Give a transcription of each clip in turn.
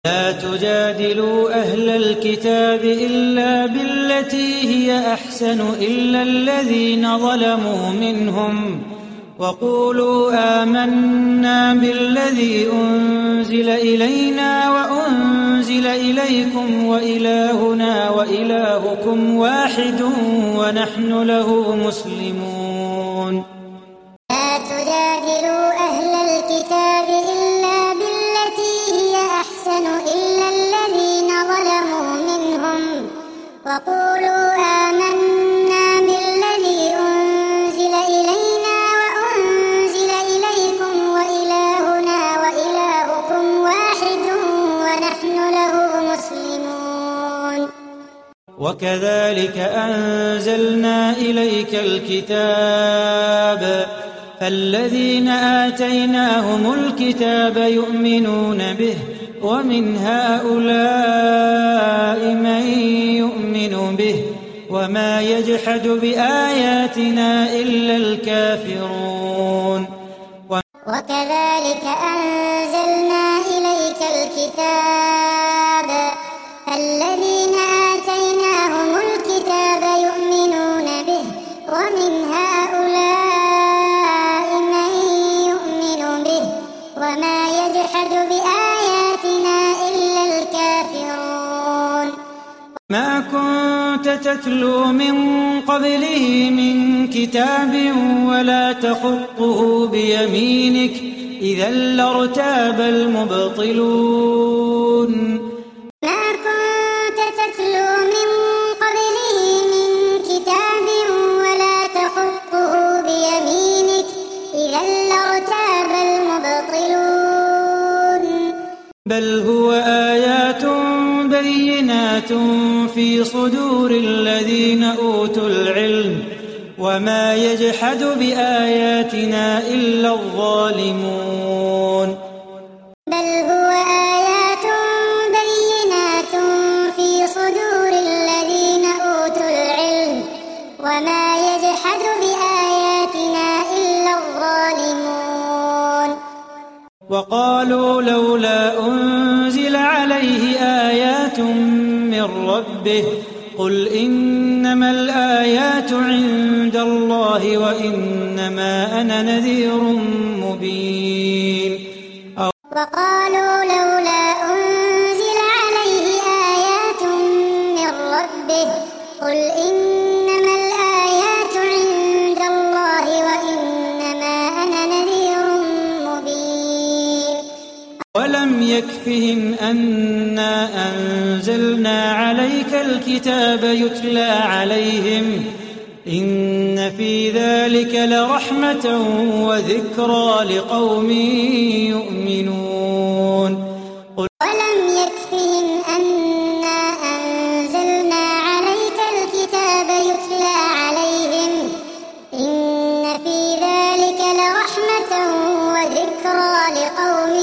لا تجادلوا أهل الكتاب إلا بالتي هي أحسن إلا الذين ظلموا منهم وقولوا آمنا بالذي أنزل إلينا وأنزل إليكم وإلهنا وإلهكم واحد ونحن له مسلمون. لا تجادلوا أهل الكتاب إلا بالتي هي أحسن إلا الذين ظلموا منهم وقولوا آمنا بالذي أنزل إلينا وأنزل إليكم وإلهنا وإلهكم واحد ونحن له مسلمون. وكذلك أنزلنا إليك الكتاب فالذين آتيناهم الكتاب يؤمنون به ومن هؤلاء من يؤمن به وما يجحد بآياتنا إلا الكافرون. وكذلك أنزلنا إليك الكتاب فالذين آتيناهم الكتاب يؤمنون به ومن هؤلاء من يؤمن به وما يجحد بآياتنا إلا الكافرون. ما كنت تتلو من قبله من كتاب ولا تخطه بيمينك إذا لارتاب المبطلون. ما كنت تتلو من قبله من كتاب ولا تخطه بيمينك إذا لارتاب المبطلون. بل هو آيات بينات في صدور الذين أوتوا العلم وما يجحد بآياتنا إلا الظالمون. بل هو آيات بينات في صدور الذين أوتوا العلم وما يجحد بآياتنا إلا الظالمون. وقالوا لولا أنزل عليه آيات من ربه قل إنما الآيات عند الله وإنما أنا نذير مبين. وقالوا لولا أنزل عليه آيات من ربه قل إنما الآيات عند الله وإنما أنا نذير مبين. ولم يكفهم أنا أنزلنا عليك الكتاب يتلى عليهم إن في ذلك لرحمة وذكرى لقوم يؤمنون. ولم يكفهم أنا أنزلنا عليك الكتاب يتلى عليهم إن في ذلك لرحمة وذكرى لقوم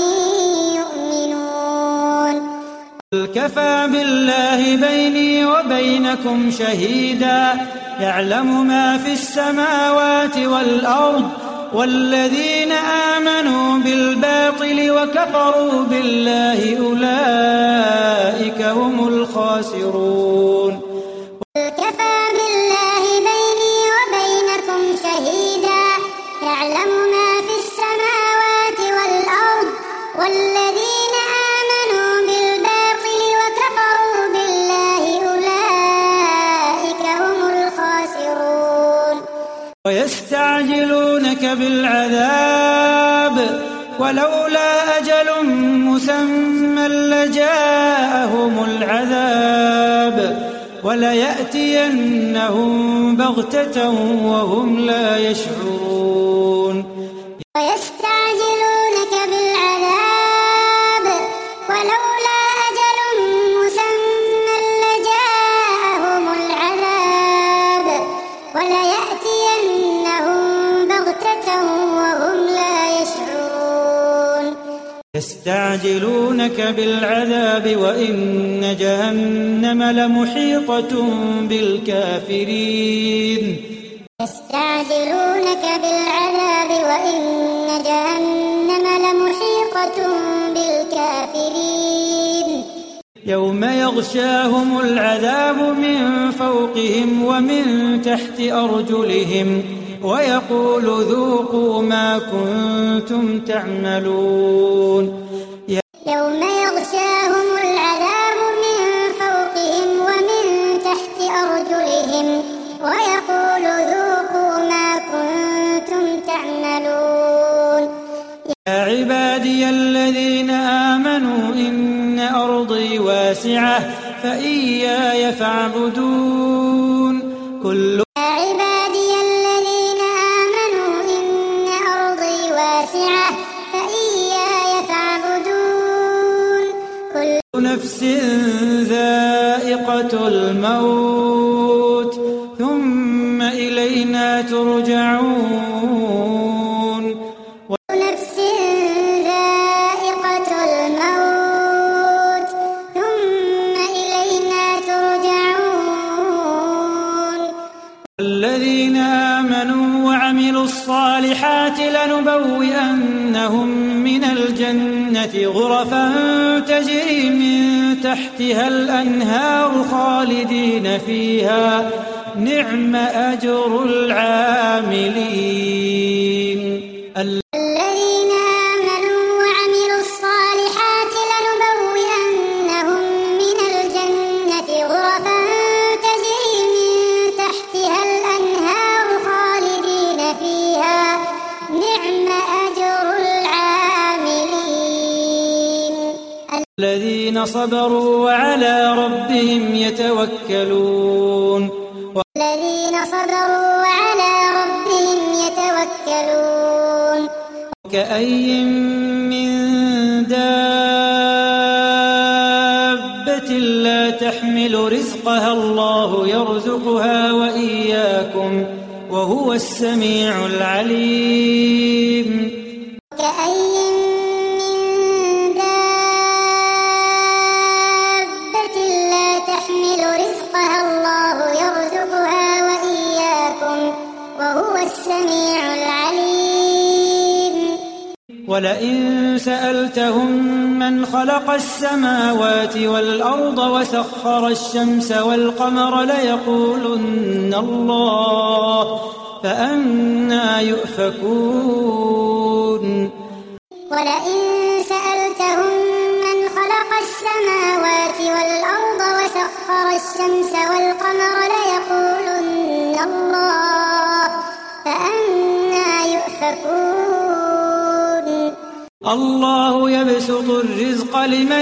يؤمنون. قل كفى بالله بيني وبينكم شهيدا يعلم ما في السماوات والأرض والذين آمنوا بالباطل وكفروا بالله أولئك هم الخاسرون. كفى بالله بيني وبينكم شهيدا يعلم ما في السماوات والأرض والذين آمنوا بالباطل وكفروا بالله أولئك هم الخاسرون. ويستعجلونك بالعذاب ولولا أجل مسمى لجاءهم العذاب وليأتينهم بغتة وهم لا يشعرون. ويستعجلونك بالعذاب ولولا أجل مسمى لجاءهم العذاب وليأتينهم بغتة وهم لا يشعرون. يستعجلونك بالعذاب وإن جهنم لمحيطة بالكافرين. يستعجلونك بالعذاب وإن جهنم لمحيطة بالكافرين. يوم يغشاهم العذاب من فوقهم ومن تحت أرجلهم ويقول ذوقوا ما كنتم تعملون. يوم يغشاهم العذاب من فوقهم ومن تحت أرجلهم ويقول ذوقوا ما كنتم تعملون. يا عبادي الذين آمنوا إن أرضي واسعة فإياي فاعبدون. يا عبادي الذين آمنوا إن أرضي واسعة فإياي فاعبدون. كل نفس ذائقة الموت ثم إلينا ترجعون. نفس ذائقة الموت ثم إلينا ترجعون. الذين آمنوا وعملوا الصالحات لنبوئنهم من الجنة غرفا تجري من تحتها الأنهار خالدين فيها نعم أجر العاملين. الذين آمنوا وعملوا الصالحات لنبوئنهم من الجنة غرفا تجري من تحتها الأنهار خالدين فيها نعم أجر العاملين. الذين صبروا وعلى ربهم يتوكلون. الذين صبروا وعلى ربهم يتوكلون. كأي من دابة لا تحمل رزقها الله يرزقها وإياكم وهو السميع العليم. كأي من دابة لا تحمل رزقها الله يرزقها وإياكم وهو السميع العليم. ولئن سألتهم من خلق السماوات والأرض وسخر الشمس والقمر ليقولن الله فأنى يؤفكون. ولئن سألتهم من خلق السماوات والأرض وسخر الشمس والقمر ليقولن الله فأنى يؤفكون. الله يبسط الرزق لمن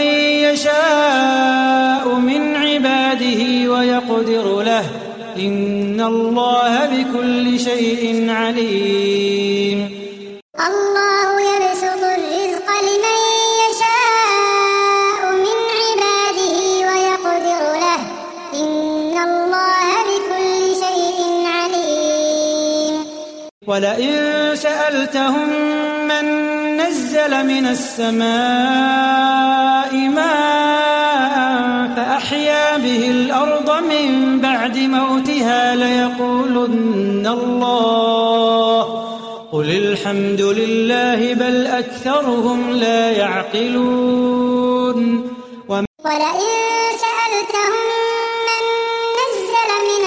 يشاء من عباده ويقدر له إن الله بكل شيء عليم. الله يبسط الرزق لمن يشاء من عباده ويقدر له إن الله بكل شيء عليم. ولئن سألتهم من نزل من السماء ماء فأحيا به الأرض من بعد موتها ليقولن الله قل الحمد لله بل أكثرهم لا يعقلون. ولئن سألتهم من نزل من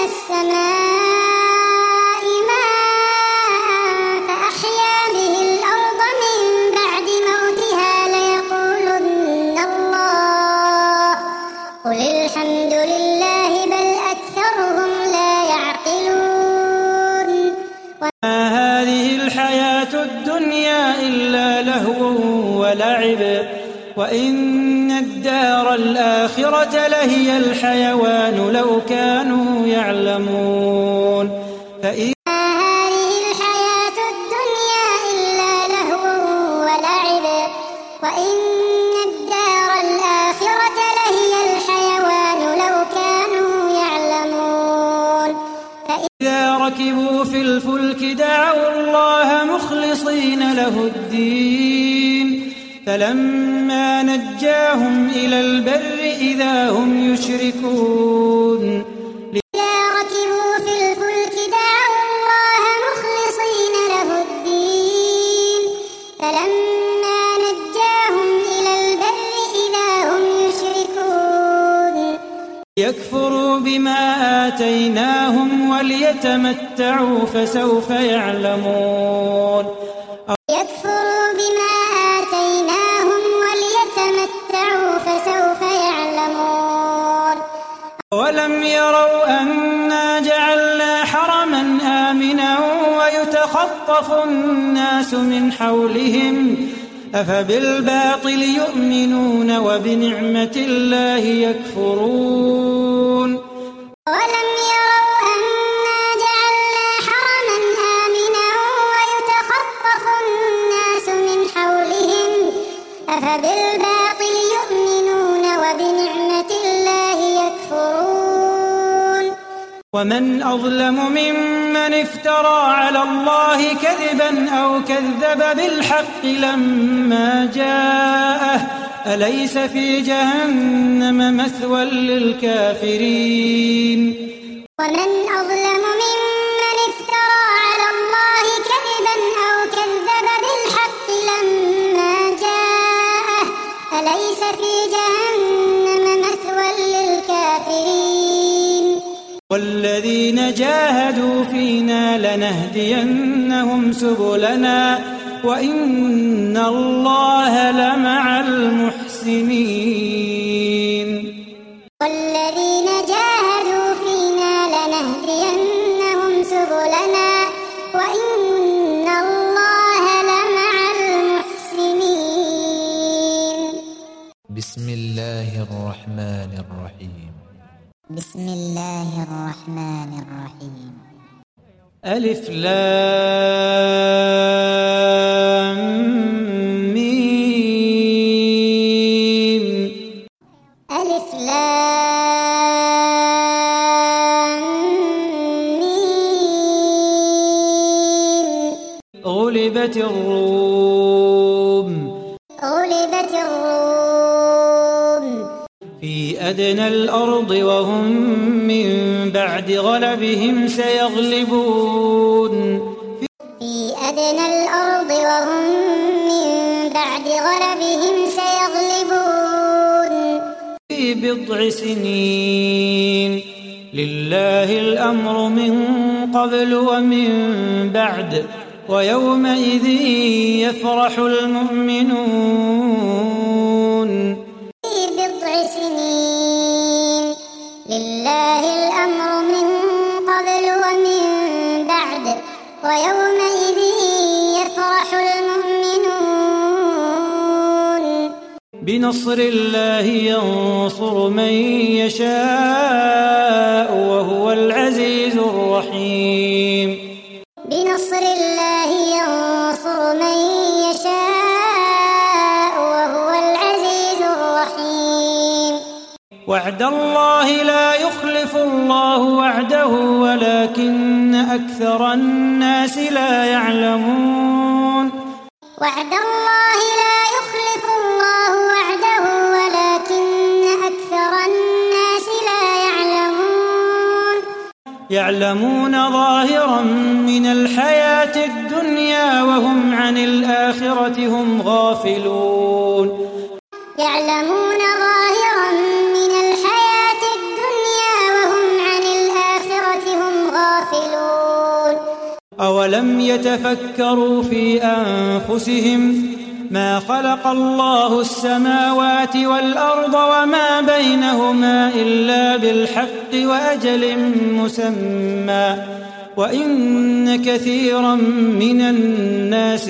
السماء ماء فأحيا به الأرض من بعد موتها ليقولن الله قل الحمد لله بل أكثرهم لا يعقلون. ما هذه الحياة الدنيا إلا لهو ولعب وإن الدار الآخرة لهي الحيوان لو كانوا يعلمون. هذه الحياة الدنيا إلا لهو ولعب وإن الدار الآخرة لهي الحيوان لو كانوا يعلمون. إذا ركبوا في الفلك دعوا الله مخلصين له الدين فلما نجاهم إلى البر إذا هم يشركون. إذا ركبوا في الفلك دعوا الله مخلصين له الدين فلما نجاهم إلى البر إذا هم يشركون. يكفروا بما آتيناهم وليتمتعوا فسوف يعلمون يكفروا بما آتيناهم وليتمتعوا فسوف يعلمون ولم يروا أنا جعلنا حرما آمنا ويتخطف الناس من حولهم أفبالباطل يؤمنون وبنعمة الله يكفرون ولم يروا أنا جعلنا حرما آمنا ويتخطف الناس من حولهم أفبالباطل يؤمنون وبنعمة الله يكفرون ومن أظلم ممن افترى على الله كذبا أو كذب بالحق لما جاءه أليس في جهنم مثوى للكافرين ومن أظلم ممن افترى على الله كذبا أو كذب بالحق لما جاءه أليس في جهنم مثوى للكافرين والذين جاهدوا فينا لنهدينهم سبلنا وإن الله لمع المحسنين والذين جاهدوا فينا لنهدينهم سبلنا وإن الله لمع المحسنين بسم الله الرحمن الرحيم بسم الله الرحمن الرحيم ألف لام ميم ألف لام ميم غلبت الروم غلبت الروم في أدنى الأرض وهم من بعد غلبهم سيغلبون في أدنى الأرض وهم من بعد غلبهم سيغلبون في بضع سنين لله الأمر من قبل ومن بعد ويومئذ يفرح المؤمنون في بضع سنين لله الأمر من قبل ومن بعد ويومئذ يفرح المؤمنون بنصر الله ينصر من يشاء وهو العزيز الرحيم بنصر الله ينصر من يشاء وهو العزيز الرحيم وعد الله لا يخلف الله وعده ولكن أكثر الناس لا يعلمون وعد الله لا يخلف الله وعده ولكن أكثر الناس لا يعلمون يعلمون ظاهرا من الحياة الدنيا وهم عن الآخرة هم غافلون يعلمون ظاهرا من الحياة الدنيا وهم عن الآخرة هم غافلون أولم يتفكروا في أنفسهم ما خلق الله السماوات والأرض وما بينهما إلا بالحق وأجل مسمى وإن كثيرا من الناس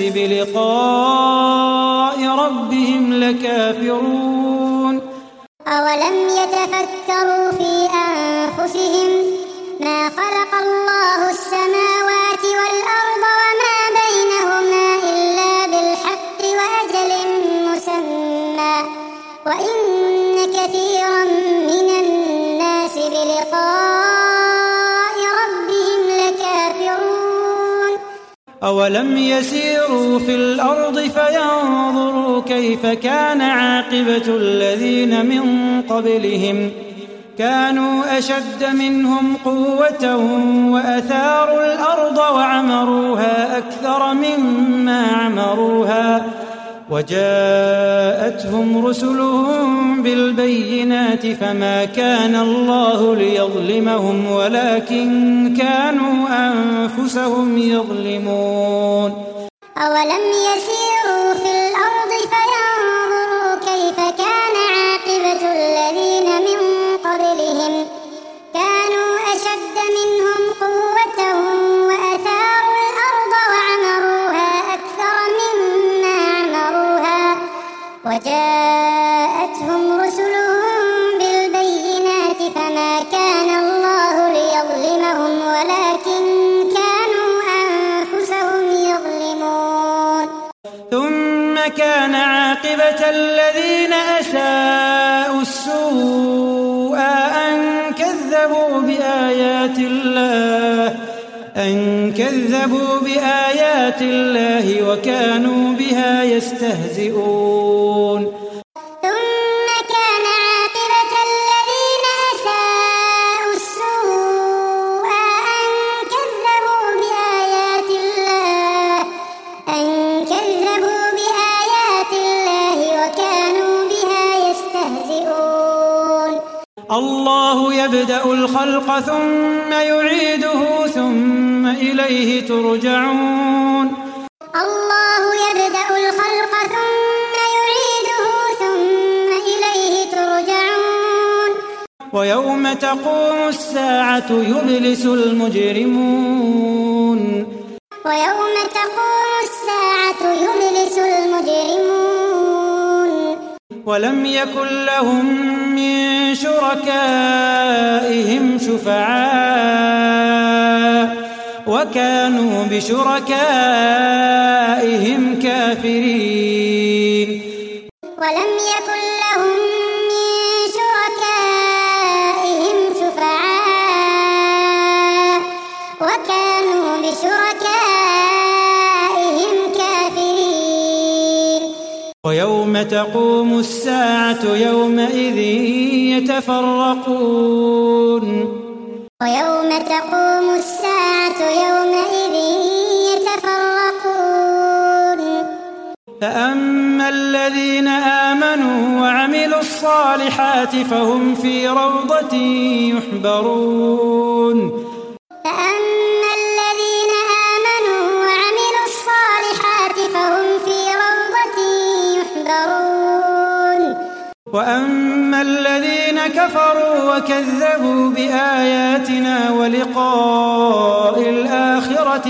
بلقاء ربهم لكافرون أولم يتفكروا في أنفسهم ما خلق الله السماوات والأرض وما بينهما إلا بالحق وأجل مسمى وإن كثيرا من الناس بلقاء ربهم لكافرون أولم يسيروا في الأرض فينظروا كيف كان عاقبة الذين من قبلهم كانوا أشد منهم قوة وأثاروا الأرض وعمروها أكثر مما عمروها وجاءتهم رسلهم بالبينات فما كان الله ليظلمهم ولكن كانوا أنفسهم يظلمون. أولم يسيروا في الأرض فينظروا كيف كان عاقبة الذين من قبلهم كانوا أشد منهم قوة وأثاروا الأرض وعمروها أكثر مما عمروها وجاءتهم رسلهم بالبينات فما كان الله ليظلمهم ولكن كانوا أنفسهم يظلمون. ثم كان عاقبة الذين أساءوا السوء أن كذبوا بآيات الله وكانوا بها يستهزئون. ثم كان عاقبة الذين أساءوا السوء أن كذبوا بآيات الله وكانوا بها يستهزئون. الله يبدأ الخلق ثم يعيده ثم إليه ترجعون. الله يبدأ الخلق ثم يعيده ثم إليه ترجعون. ويوم تقوم الساعة يبلس المجرمون. ولم يكن لهم من شركائهم شفعاء وكانوا بشركائهم كافرين. ولم يكن لهم من شركائهم شفعاء وكانوا بشركائهم كافرين. ويوم تقوم الساعة يومئذ يتفرقون. فأما الذين آمنوا وعملوا الصالحات فهم في روضة يحبرون. وأما الذين كفروا وكذبوا بآياتنا ولقاء الآخرة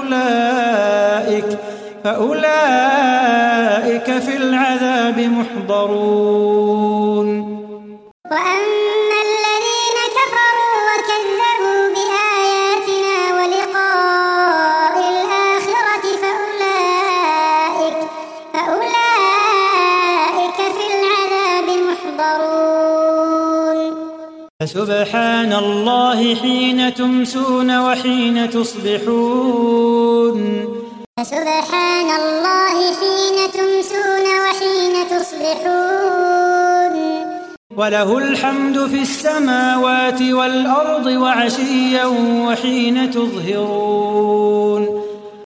فأولئك في العذاب محضرون. وأما الذين كفروا وكذبوا بآياتنا ولقاء الآخرة فأولئك في العذاب محضرون. فسبحان الله حين تمسون وحين تصبحون. وله الحمد في السماوات والأرض وعشيا وحين تظهرون.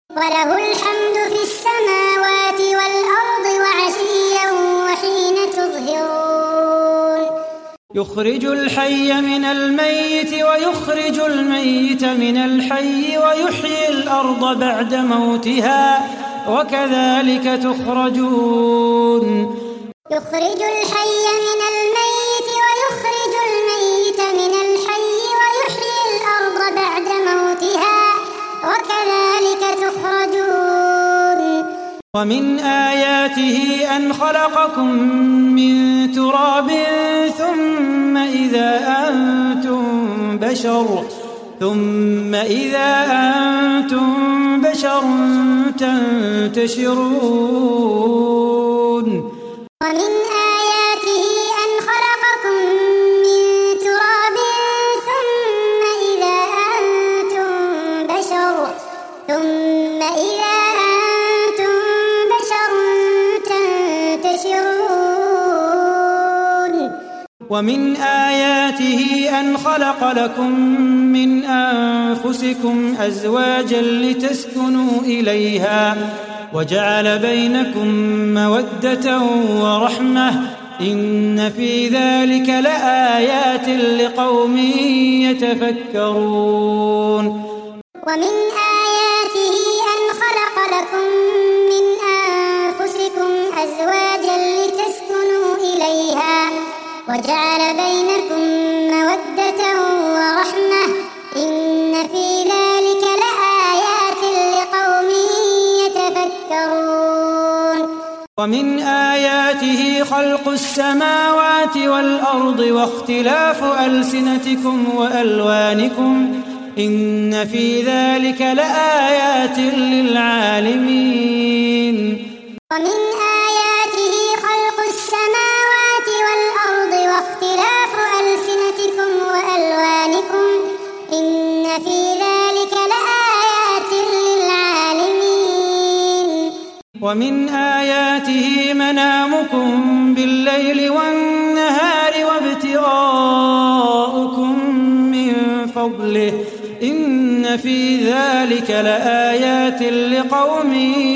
يخرج الحي من الميت ويخرج الميت من الحي ويحيي الأرض بعد موتها وكذلك تخرجون. يخرج الحي من الميت ويخرج الميت من الحي ويحيي الأرض بعد موتها وكذلك تخرجون. ومن آياته أن خلقكم من تراب ثم إذا أنتم بشر تنتشرون. ومن آياته أن خلقكم من تراب ثم إذا أنتم بشر تنتشرون. ومن آياته أن خلق لكم من أنفسكم أزواجا لتسكنوا إليها وجعل بينكم مودة ورحمة إن في ذلك لآيات لقوم يتفكرون. ومن آياته أن خلق لكم من أنفسكم أزواجا لتسكنوا إليها وجعل بينكم مودة ورحمة إن في ذلك لآيات لقوم يتفكرون. ومن آياته خلق السماوات والأرض واختلاف ألسنتكم وألوانكم إن في ذلك لآيات للعالمين. ومن آياته خلق السماوات والأرض واختلاف ألسنتكم وألوانكم إن في ذلك لآيات للعالمين. ومن آياته منامكم بالليل والنهار وابتغاؤكم من فضله إن في ذلك لآيات لقوم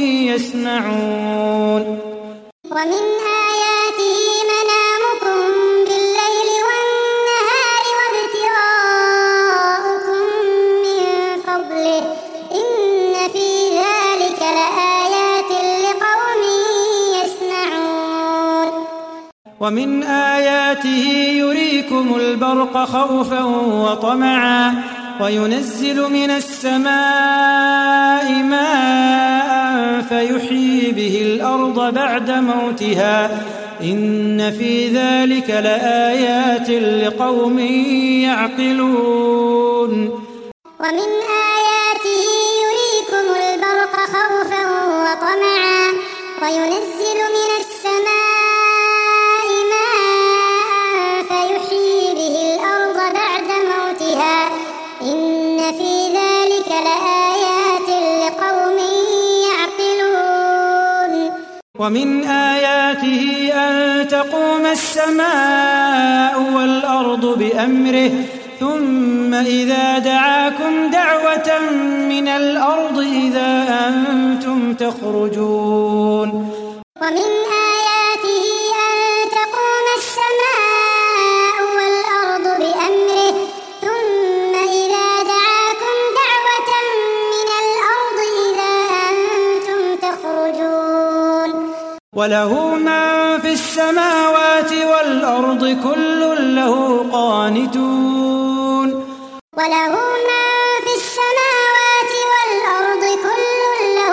يسمعون. ومن آياته منامكم بالليل والنهار وابتغاؤكم من فضله إن في ذلك لآيات لقوم يسمعون. ومن آياته يريكم البرق خوفا وطمعا وينزل من السماء ماء فيحيي به الأرض بعد موتها إن في ذلك لآيات لقوم يعقلون. ومن آياته يريكم البرق خوفا وطمعا وينزل من السماء ماء فيحيي به الأرض بعد موتها إن في ذلك لآيات لقوم يعقلون. ومن آياته أن تقوم السماء والأرض بأمره ثم إذا دعاكم دعوة من الأرض إذا أنتم تخرجون. ومن آياته أن تقوم السماء والأرض بأمره ثم إذا دعاكم دعوة من الأرض إذا أنتم تخرجون. وله ما في السماوات والأرض كل له قانتون. وله ما في السماوات والأرض كل له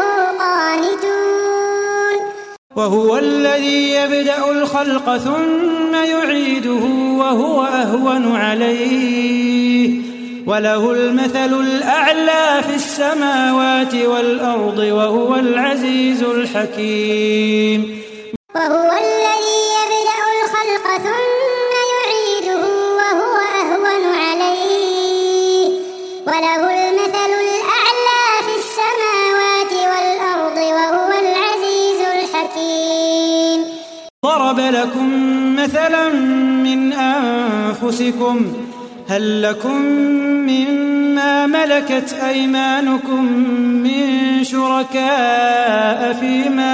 قانتون. وهو الذي يبدأ الخلق ثم يعيده وهو أهون عليه وله المثل الأعلى في السماوات والأرض وهو العزيز الحكيم. وهو الذي يبدأ الخلق ثم يعيده وهو أهون عليه وله المثل الأعلى في السماوات والأرض وهو العزيز الحكيم. ضرب لكم مثلا من أنفسكم هل لكم مما ملكت أيمانكم من شركاء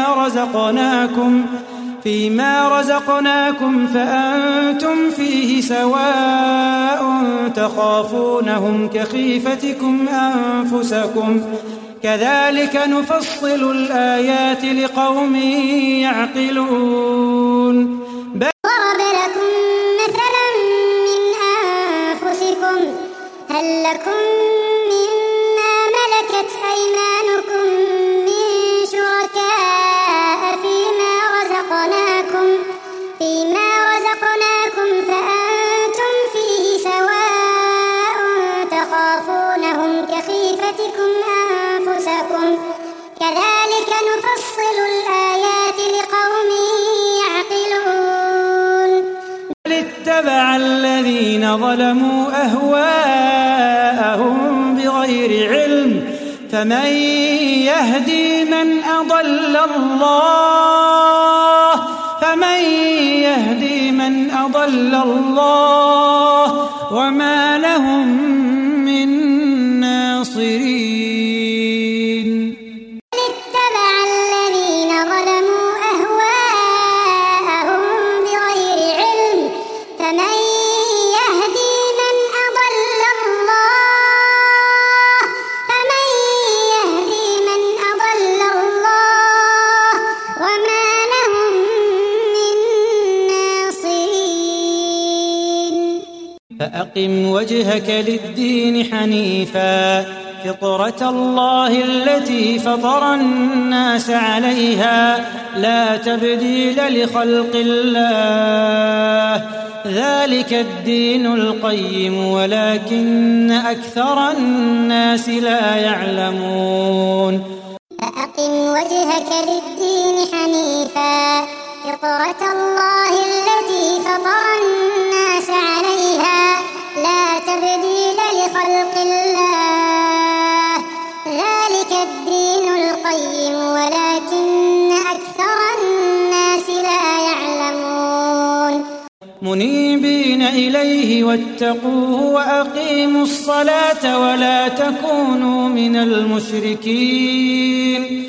فيما رزقناكم فأنتم فيه سواء تخافونهم كخيفتكم أنفسكم كذلك نفصل الآيات لقوم يعقلون. ضرب لكم مثلا من أنفسكم هل لكم مما ملكت أيمانكم من شركاء فيما رزقناكم فأنتم فيه سواء تخافونهم كخيفتكم أنفسكم كذلك نفصل الآيات لقوم يعقلون. بل اتبع الذين ظلموا أهواءهم بغير علم فمن يهدي من أضل الله وما لهم من ناصرين. اتبع فأقم وجهك للدين حنيفا فطرة الله التي فطر الناس عليها لا تبديل لخلق الله ذلك الدين القيم ولكن أكثر الناس لا يعلمون فأقم وجهك للدين حنيفا فطرة الله التي فطر الناس عليها لا تبديل لخلق الله ذلك الدين القيم ولكن أكثر الناس لا يعلمون منيبين إليه واتقوه وأقيموا الصلاة ولا تكونوا من المشركين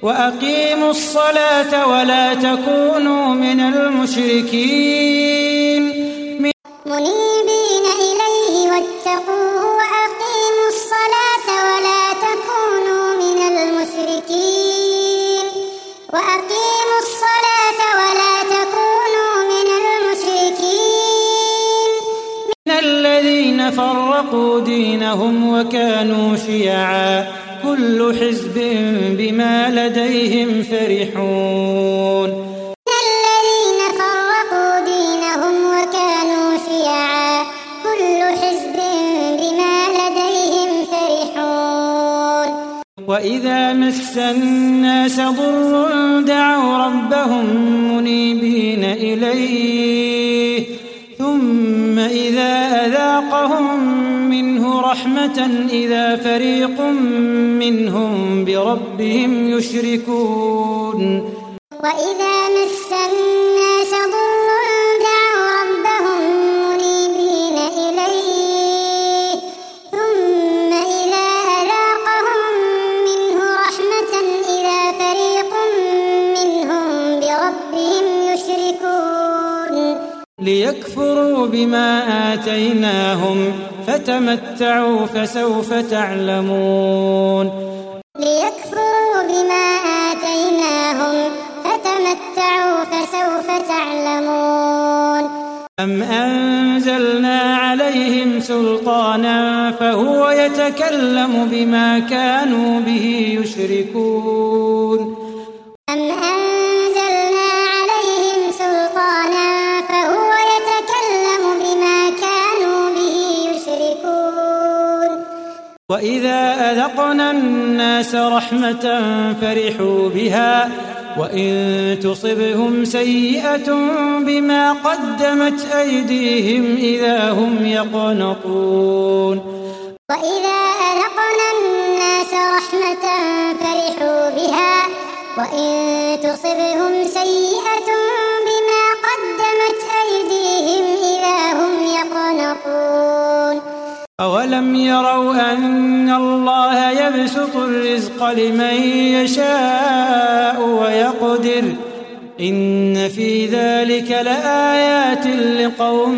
منيبين إليه واتقوه وأقيموا الصلاة ولا تكونوا من المشركين من الذين فرقوا دينهم وكانوا شيعا كل حزب بما لديهم فرحون الذين فرقوا دينهم وكانوا شيعا كل حزب بما لديهم فرحون وإذا مس الناس ضر دعوا ربهم منيبين إليه ثم إذا أذاقهم منه رحمة إذا فريق منهم بربهم يشركون وإذا مس الناس ضر دعوا ربهم منيبين إليه ثم إذا أذاقهم منه رحمة إذا فريق منهم بربهم يشركون ليكفروا بما آتيناهم فتمتعوا فسوف تعلمون ليكفروا بما آتيناهم فتمتعوا فسوف تعلمون أم أنزلنا عليهم سلطانا فهو يتكلم بما كانوا به يشركون أم أنزلنا عليهم سلطانا فهو يتكلم بما كانوا به يشركون وإذا أذقنا الناس رحمة فرحوا بها وإن تصبهم سيئة بما قدمت أيديهم إذا هم يقنطون وإذا أذقنا الناس رحمة فرحوا بها وإن تصبهم سيئة بما قدمت أيديهم إذا هم يقنطون أولم يروا أن الله يبسط الرزق لمن يشاء ويقدر إن في ذلك لآيات لقوم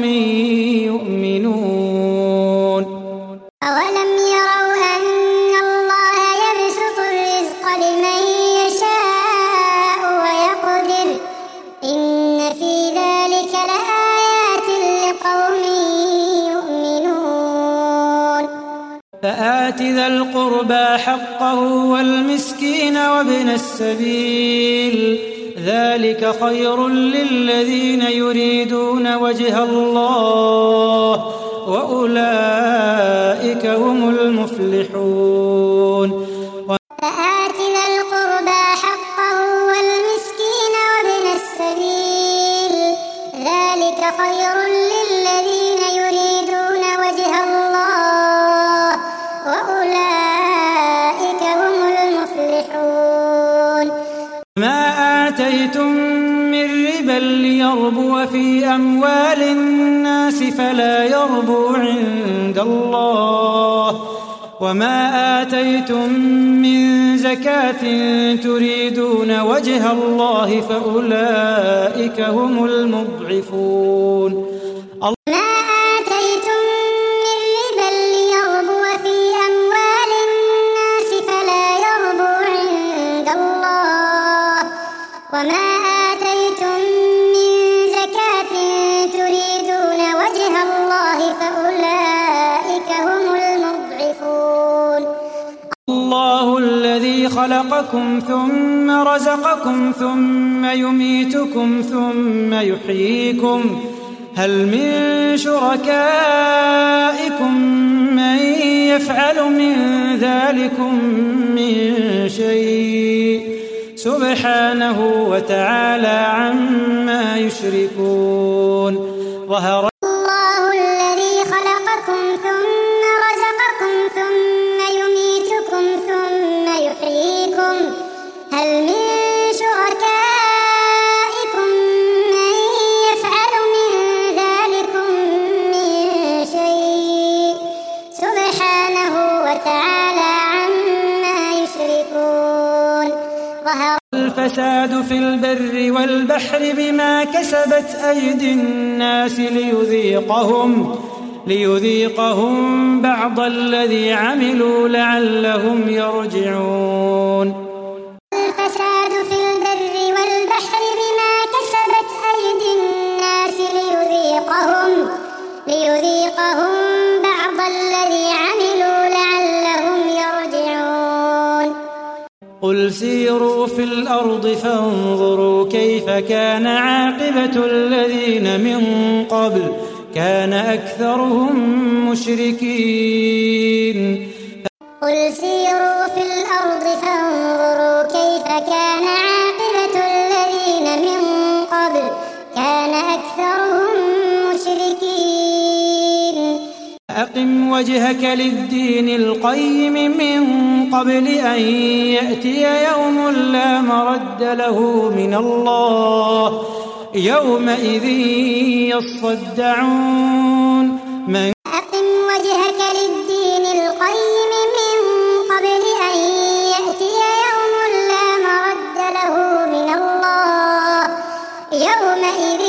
يؤمنون أولم يروا أن الله يبسط الرزق لمن يشاء ويقدر إن في ذلك لآيات لقوم يؤمنون فآت ذا القربى حقه والمسكين وابن السبيل ذلك خير للذين يريدون وجه الله وأولئك هم المفلحون فآت ذا القربى حقه والمسكين وابن السبيل ذلك خير للذين يريدون وجه الله وأولئك هم المفلحون ما آتيتم من ربا ليربو في أموال الناس فلا يربو عند الله وما آتيتم من زكاة تريدون وجه الله فأولئك هم المضعفون ما آتيتم من ربا ليربو في أموال الناس فلا يربو عند الله وما آتيتم من زكاة تريدون وجه الله فأولئك خلقكم ثم رزقكم ثم يميتكم ثم يحييكم هل من شركائكم من يفعل من ذلكم من شيء سبحانه وتعالى عما يشركون ظهر الله الذي خلقكم ثم رزقكم ثم يميتكم ثم يحييكم هل من شركائكم من يفعل من ذلكم من شيء سبحانه وتعالى عما يشركون ظهر الفساد في البر والبحر بما كسبت أيدي الناس ليذيقهم بعض الذي عملوا لعلهم يرجعون الفساد في البر والبحر بما كسبت أيدي الناس ليذيقهم بعض الذي عملوا لعلهم يرجعون قل سيروا في الأرض فانظروا كيف كان عاقبة الذين من قبل كان أكثرهم مشركين قل سيروا في الأرض فانظروا كيف كان عاقبة الذين من قبل كان أكثرهم مشركين أقم وجهك للدين القيم من قبل أن يأتي يوم لا مرد له من الله يومئذ يصدعون أقم وجهك للدين القيم من قبل أن يأتي يوم لا مرد له من الله يومئذ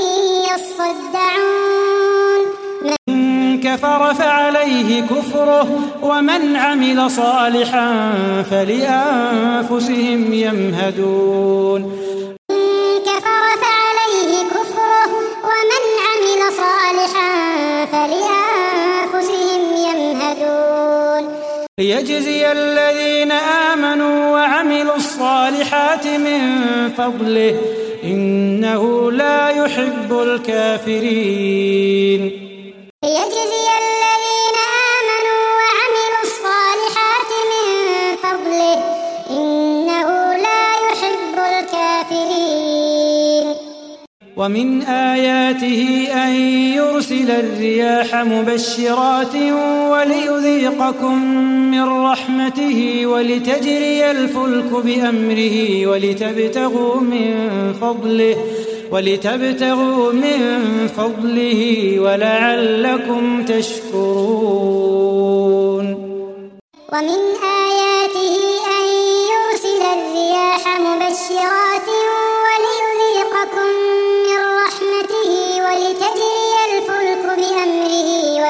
يصدعون من كفر فعليه كفره ومن عمل صالحا فلأنفسهم يمهدون من كفر فعليه كفره ومن عمل صالحا فلأنفسهم يمهدون ليجزي الذين آمنوا وعملوا الصالحات من فضله إنه لا يحب الكافرين ليجزي الذين آمنوا وعملوا الصالحات من فضله إنه لا يحب الكافرين ومن آياته أن يرسل الرياح مبشرات وليذيقكم من رحمته ولتجري الفلك بأمره ولتبتغوا من فضله ولعلكم تشكرون ومن آياته أن يرسل الرياح مبشرات وليذيقكم من رحمته ولتجري الفلك بأمره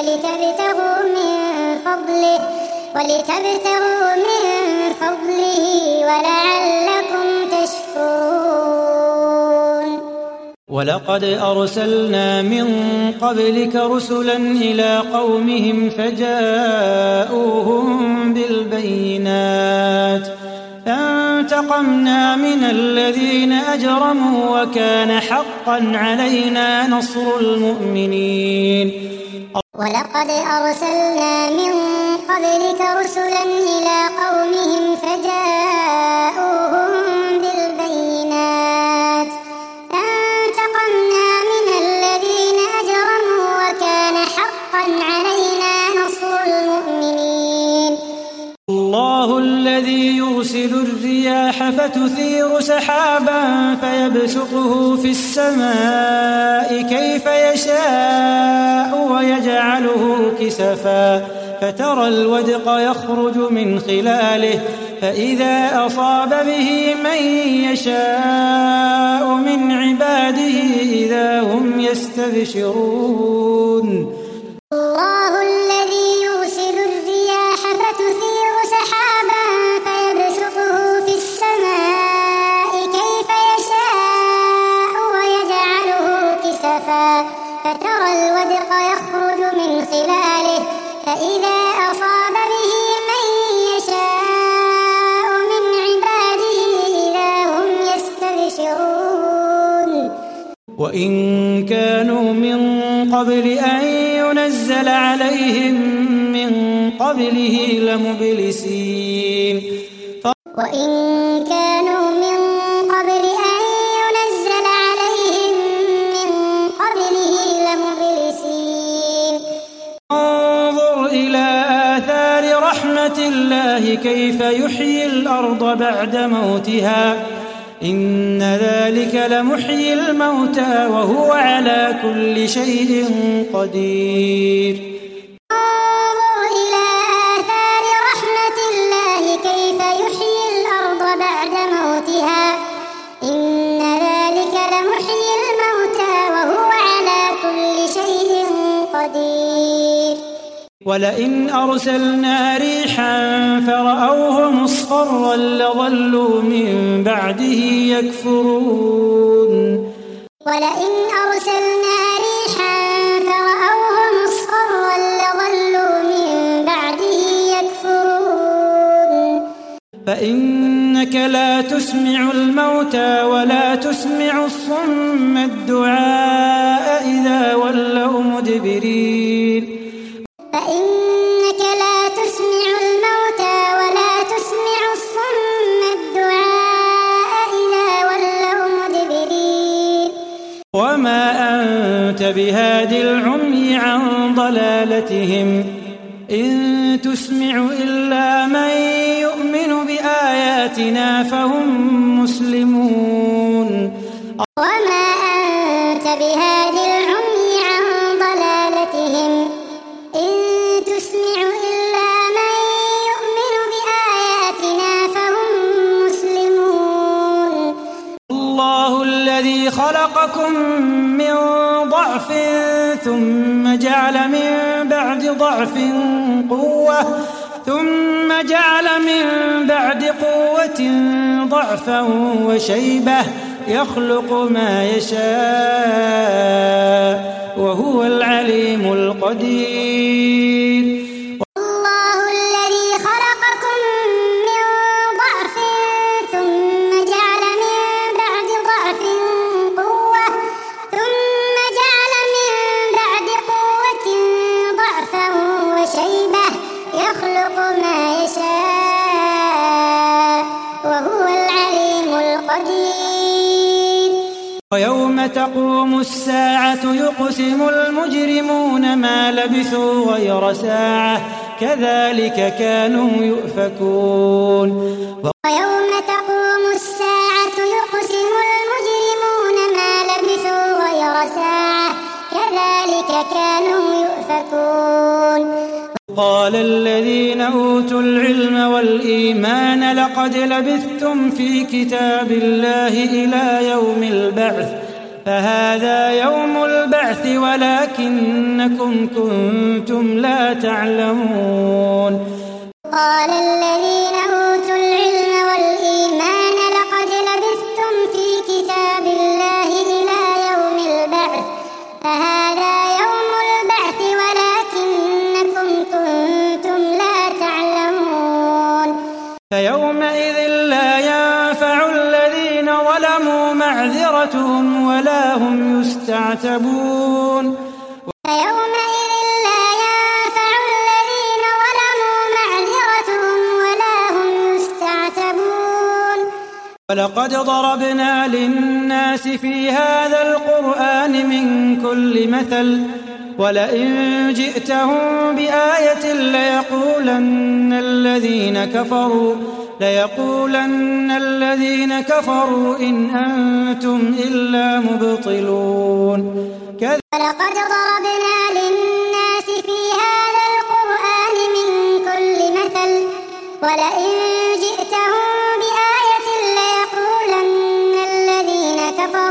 ولتبتغوا من فضله ولعلكم تشكرون ولقد أرسلنا من قبلك رسلا إلى قومهم فجاءوهم بالبينات فانتقمنا من الذين أجرموا وكان حقا علينا نصر المؤمنين ولقد أرسلنا من قبلك رسلا إلى قومهم فجاءوهم بالبينات فانتقمنا من الذين أجرموا وكان حقا علينا نصر المؤمنين الله الذي يرسل الرياح فتثير سحابا فيبسطه في السماء كيف يشاء ويجعله كسفا فترى الودق يخرج من خلاله فإذا أصاب به من يشاء من عباده إذا هم يستبشرون الله الذي يرسل الرياح فتثير سحابا فيبسطه في السماء كيف يشاء ويجعله كسفا فترى الودق يخرج من خلاله فإذا أصاب به من يشاء من وإن كانوا من قبل أن ينزل عليهم من قبله لمبلسين وإن كانوا من قبل أن ينزل عليهم من قبله لمبلسين انظر إلى آثار رحمة الله كيف يحيي الأرض بعد موتها إن ذلك لمحيي الموتى وهو على كل شيء قدير انظر إلى آثار رحمة الله كيف يحيي الأرض بعد موتها إن ذلك لمحيي الموتى وهو على كل شيء قدير ولئن أرسلنا ريحا فرأوه مصفرا لظلوا من بعده يكفرون ولئن أرسلنا ريحا فرأوه مصفرا لظلوا من بعده يكفرون فإنك لا تسمع الموتى ولا تسمع الصم الدعاء إذا ولوا مدبرين فإنك لا تسمع الموتى ولا تسمع الصم الدعاء إذا ولوا مدبرين وما أنت بهاد العمي عن ضلالتهم إن تسمع إلا من يؤمن بآياتنا فهم مسلمون وما أنت بهاد العمي عن ضلالتهم إن تسمع إلا من يؤمن بآياتنا فهم مسلمون الله الذي خلقكم من ضعف ثم جعل من بعد ضعف قوة ثم جعل من بعد قوة ضعفا وشيبة يخلق ما يشاء وهو العليم القدير الله الذي خلقكم من ضعف ثم جعل من بعد ضعف قوة ثم جعل من بعد قوة ضعفا وشيبة يخلق ما يشاء وهو العليم القدير ويوم تقوم الساعة يقسم المجرمون ما لبثوا غير ساعة كذلك كانوا يؤفكون ويوم تقوم الساعة يقسم المجرمون ما لبثوا غير ساعة كذلك كانوا يؤفكون قال الذين أوتوا العلم والإيمان لقد لبثتم في كتاب الله إلى يوم البعث فهذا يوم البعث ولكنكم كنتم لا تعلمون قال الذين أوتوا العلم والإيمان لقد لبثتم في كتاب الله إلى يوم البعث فهذا يوم البعث ولكنكم كنتم لا تعلمون فيومئذ لا ينفع الذين ظلموا معذرتهم ولا هم يستعتبون فيومئذ لا ينفع الذين ظلموا معذرتهم ولا هم يستعتبون ولقد ضربنا للناس في هذا القرآن من كل مثل ولئن جئتهم بآية ليقولن الذين كفروا إن أنتم إلا مبطلون ولقد ضربنا للناس في هذا القرآن من كل مثل ولئن جئتهم بآية ليقولن الذين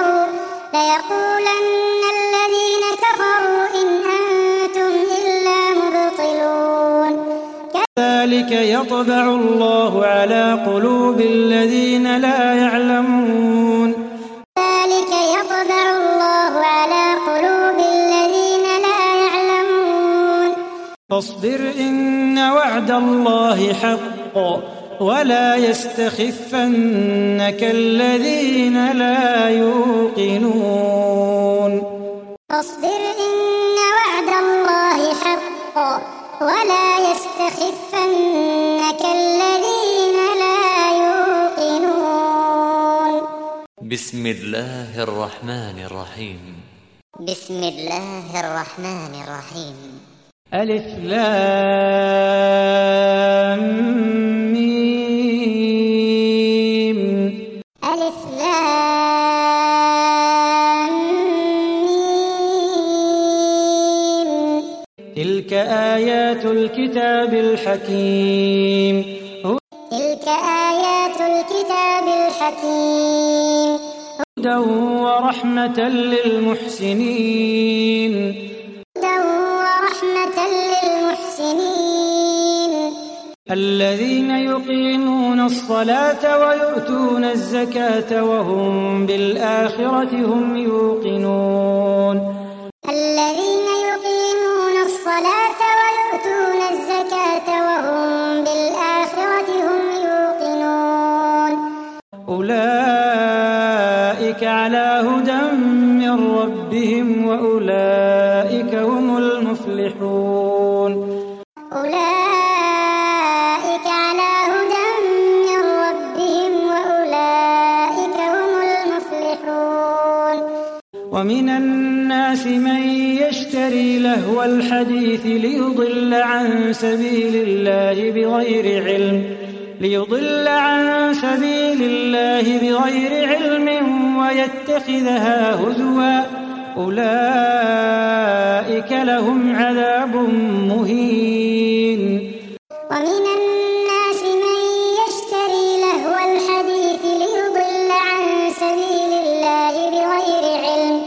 كفروا إن أنتم إلا مبطلون كذلك يطبع الله على قلوب الذين لا يعلمون كذلك يطبع الله على قلوب الذين لا يعلمون فاصبر إن وعد الله حق ولا يستخفنك الذين لا يوقنون فاصبر إن وعد الله حق ولا يستخفنك الذين لا يوقنون. بسم الله الرحمن الرحيم. بسم الله الرحمن الرحيم. ألف لام ميم. ألف لام ميم. تلك آيات الكتاب الحكيم. تلك آيات الكتاب الحكيم. هدى ورحمة للمحسنين. هدى ورحمة للمحسنين. الذين يقيمون الصلاة ويؤتون الزكاة وهم بالآخرة هم يوقنون. الذين يقيمون الصلاة ويؤتون الزكاة وهم بالآخرة هم يوقنون. أولئك على هدى من ربهم وأولئك هم المفلحون. أولئك على هدى من ربهم وأولئك هم المفلحون. ومن الناس من يشتري لهو الحديث ليضل عن سبيل الله بغير علم ويتخذها هزوا أولئك لهم عذاب مهين. ومن الناس من يشتري لهو الحديث ليضل عن سبيل الله بغير علم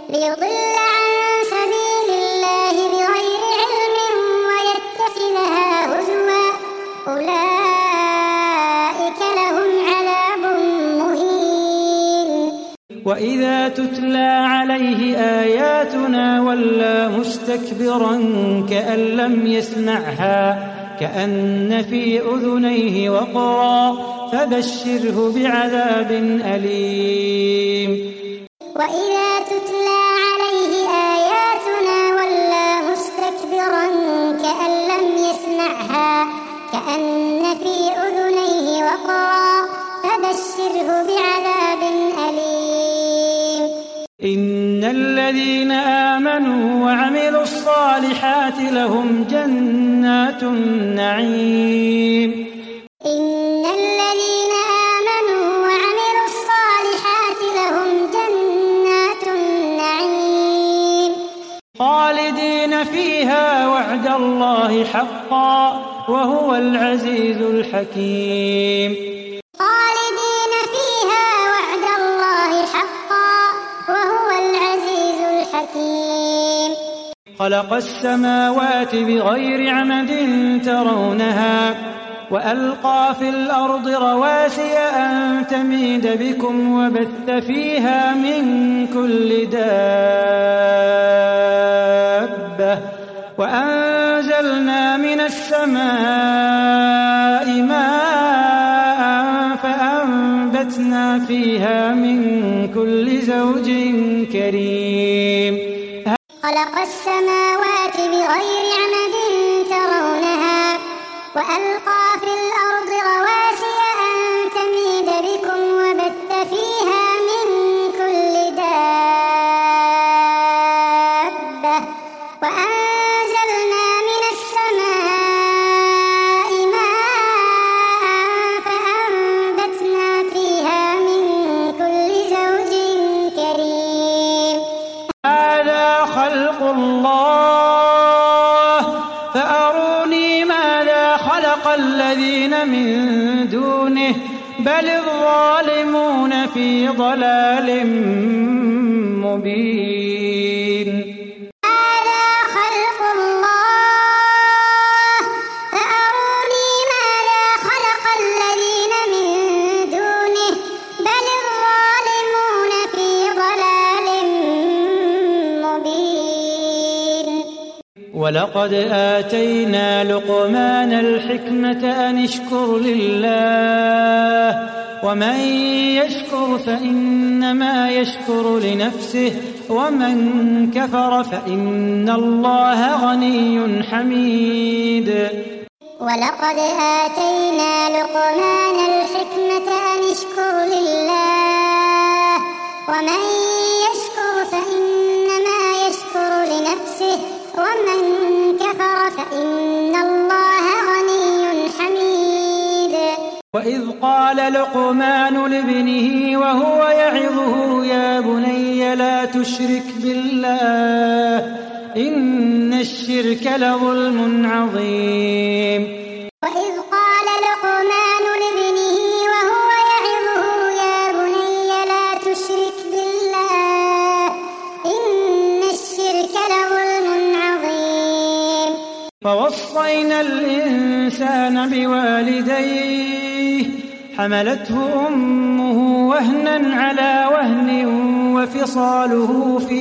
ويتخذها هزوا أولئك لهم عذاب مهين. وإذا تتلى عليه آياتنا ولى مستكبرا كأن لم يسمعها كأن في أذنيه وقرا فبشره بعذاب أليم. وإذا تتلى عليه آياتنا ولى مستكبرا كأن لم يسمعها كأن في أذنيه وقرا فبشره بعذاب أليم. إن الذين آمنوا وعملوا الصالحات لهم جنات النعيم. إن الذين آمنوا وعملوا الصالحات لهم جنات النعيم. خالدين فيها وعد الله حقا وهو العزيز الحكيم. خالدين فيها وعد الله حقا وهو العزيز الحكيم. خلق السماوات بغير عمد ترونها وألقى في الأرض رواسي أن تميد بكم وبث فيها من كل دابة وأنزلنا من السماء ماء فأنبتنا فيها من كل زوج كريم. خلق السماوات بغير عمد ترونها وألقى في الأرض رواسي أن تميد بكم وبث فيها من كل دابة وأنزلنا من السماء ماء فأنبتنا فيها من كل زوج كريم. هذا خلق الله فأروني ماذا خلق الذين من دونه بل الظالمون في ضلال مبين. هذا خلق الله فأروني ماذا خلق الذين من دونه بل الظالمون في ضلال مبين. ولقد آتينا لقمان الحكمة أن اشكر لله ومن يشكر فإنما يشكر لنفسه ومن كفر فإن الله غني حميد. ولقد آتينا لقمان الحكمة أن اشكر لله ومن يشكر فإنما يشكر لنفسه ومن كفر فإن الله غني حميد. وإذ قال لقمان لابنه وهو يعظه يا بني لا تشرك بالله إن الشرك لظلم عظيم. وإذ قال لقمان لابنه وهو يعظه يا بني لا تشرك بالله إن الشرك لظلم عظيم. فوصينا الإنسان بوالديه حملته أمه وهنا على وهن وفصاله في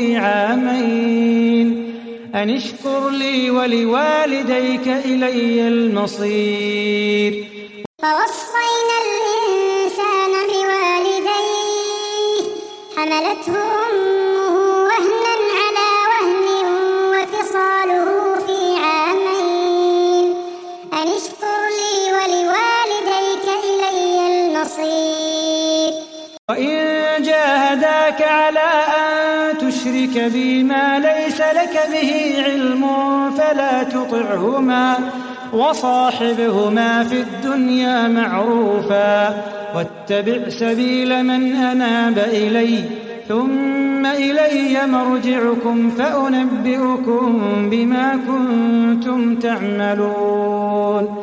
عامين أن اشكر لي ولوالديك إلي المصير. فوصينا الإنسان بوالديه حملته أمه وهنا على وهن وفصاله في عامين أن اشكر لي ولوالديك إلي المصير. وإن جاهداك على أن تشرك بي ما ليس لك به علم فلا تطعهما وصاحبهما في الدنيا معروفا واتبع سبيل من أناب إلي ثم إلي مرجعكم فأنبئكم بما كنتم تعملون.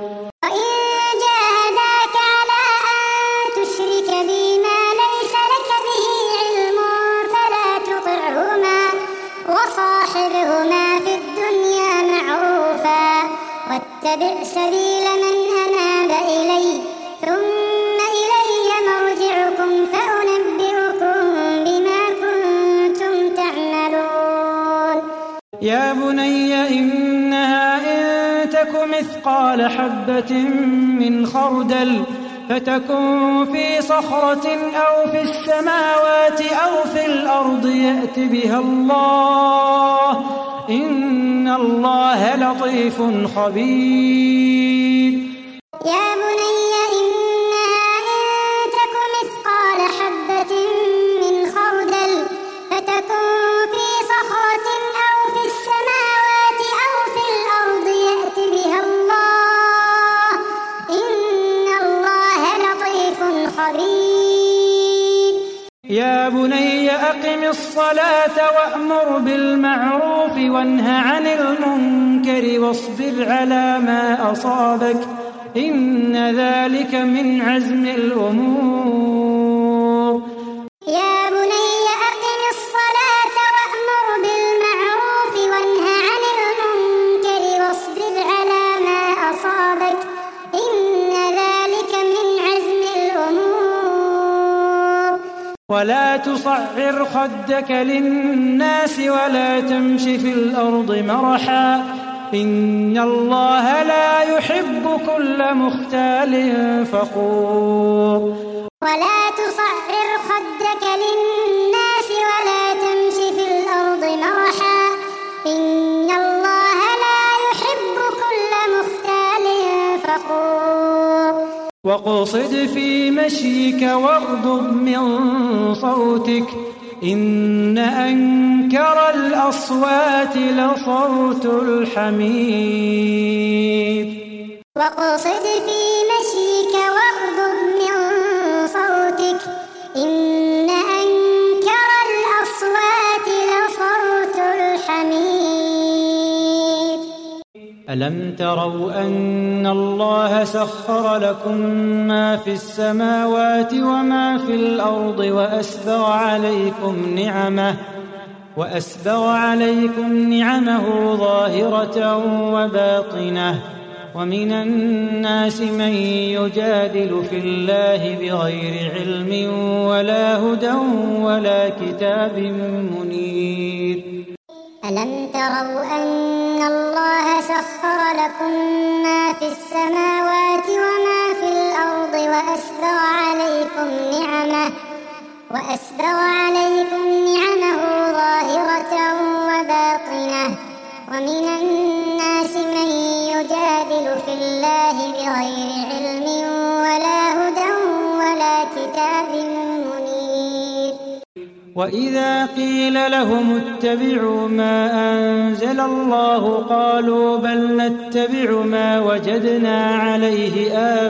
وصاحبهما في الدنيا معروفا واتبع سبيل من أناب إلي ثم إلي مرجعكم فأنبئكم بما كنتم تعملون. يا بني إنها إن تك مثقال حبة من خردل فتكن في صخرة أو في السماوات أو في الأرض يأت بها الله إن الله لطيف خبير. يا بني إنها إن تك مثقال حبة من خردل فتكن في صخرة أو في السماوات أو في الأرض يأت بها الله إن الله لطيف خبير. يا بني أقم الصلاة وأمر بالمعروف وانه عن المنكر واصبر على ما أصابك إن ذلك من عزم الأمور. يا بني أقم الصلاة وأمر بالمعروف وانه عن المنكر واصبر على ما أصابك إن ذلك من عزم الأمور. ولا تصعر خدك للناس ولا تمش في الأرض مرحا إن الله لا يحب كل مختال فخور. ولا تصعر خدك للناس ولا تمش في الأرض مرحا إن الله لا يحب كل مختال فخور. واقصد في مشيك واغضض من صوتك إن أنكر الأصوات لصوت الحمير. واقصد في مشيك واغضض من صوتك إن أنكر الأصوات لصوت الحمير. ألم تروا أن الله سخر لكم ما في السماوات وما في الأرض وأسبغ عليكم نعمه ظاهرة وباطنة ومن الناس من يجادل في الله بغير علم ولا هدى ولا كتاب منير. ألم تروا أن الله وسخر لكم ما في السماوات وما في الأرض وأسبغ عليكم نعمه ظاهرة وباطنة ومن الناس من يجادل في الله بغير علم ولا هدى ولا كتاب منير. وإذا قيل لهم اتبعوا ما أنزل الله قالوا بل نتبع ما وجدنا عليه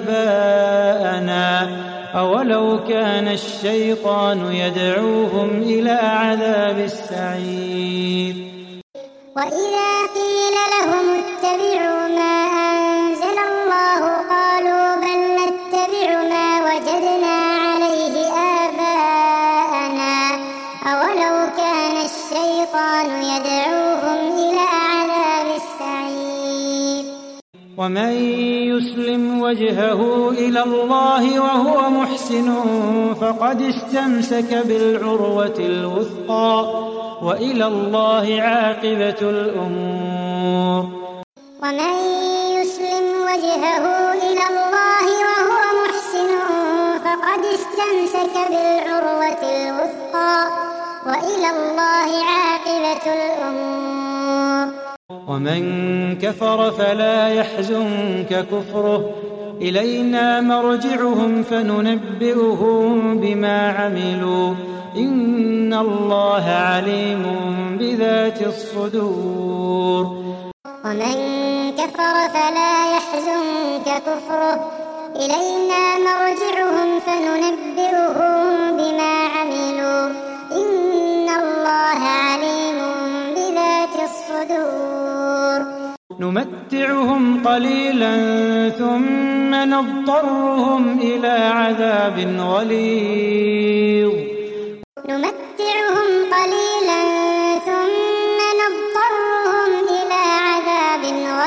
آباءنا أولو كان الشيطان يدعوهم إلى عذاب السعير. وإذا قيل لهم اتبعوا ما أنزل الله قالوا بل نتبع ما وجدنا عليه آباءنا أولو كان الشيطان يدعوهم إلى عذاب السعير. ومن يسلم وجهه إلى الله وهو محسن فقد استمسك بالعروة الوثقى وإلى الله عاقبة الأمور. ومن يسلم وجهه إلى الله وهو محسن فقد استمسك بالعروة الوثقى وإلى الله عاقبة الأمور. ومن كفر فلا يحزنك كفره إلينا مرجعهم فننبئهم بما عملوا إن الله عليم بذات الصدور. ومن كفر فلا يحزنك كفره إلينا مرجعهم فننبئهم بما عملوا إن الله عليم بذات الصدور. نمتعهم قليلا ثم نضطرهم إلى عذاب غليظ. نمتعهم قليلا ثم نضطرهم إلى عذاب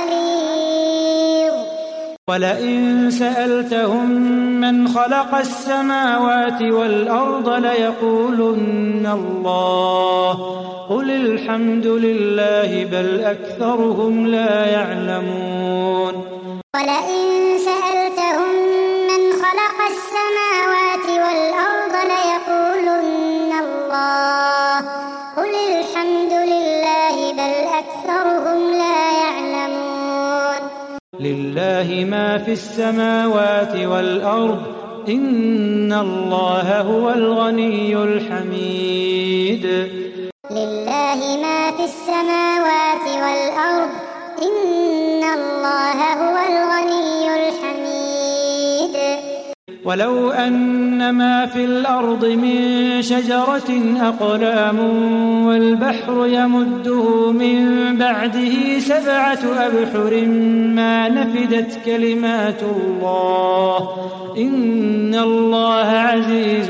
غليظ. ولئن سألتهم من خلق السماوات والأرض ليقولن الله قل الحمد لله بل أكثرهم لا يعلمون. ولئن سألتهم من خلق السماوات والأرض ليقولن الله قل الحمد لله بل أكثرهم لا يعلمون. لله ما في السماوات والأرض إن الله هو الغني الحميد. لله ما في السماوات والأرض إن الله هو الغني الحميد. ولو أن ما في الأرض من شجرة أقلام والبحر يمده من بعده 7 أبحر ما نفدت كلمات الله إن الله عزيز